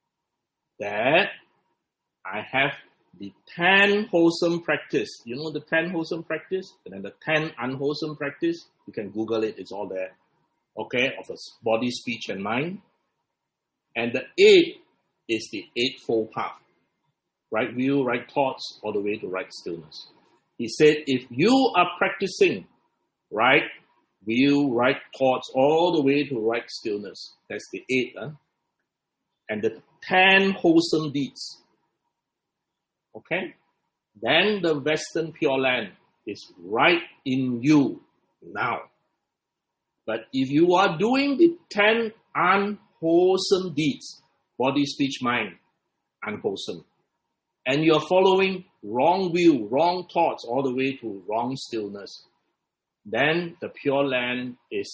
that I have the ten wholesome practice, you know the ten wholesome practice, and then the ten unwholesome practice, you can Google it, it's all there, okay, of a body, speech, and mind. And the eight is the eightfold path, right view, right thoughts, all the way to right stillness. He said, if you are practicing right view, right thoughts, all the way to right stillness, that's the eight, huh? And the ten wholesome deeds, okay, then the Western Pure Land is right in you now. But if you are doing the ten unwholesome deeds, body, speech, mind, unwholesome, and you're following wrong view, wrong thoughts, all the way to wrong stillness, then the Pure Land is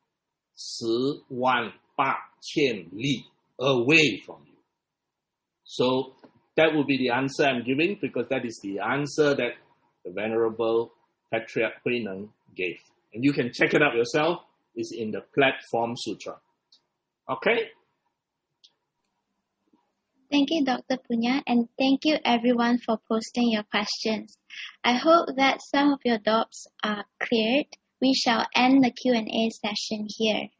ten万八千里 away from you. So that would be the answer I'm giving, because that is the answer that the Venerable Patriarch Hui Neng gave. And you can check it up yourself. It's in the Platform Sutra. Okay? Thank you, Doctor Punya, and thank you everyone for posting your questions. I hope that some of your doubts are cleared. We shall end the Q and A session here.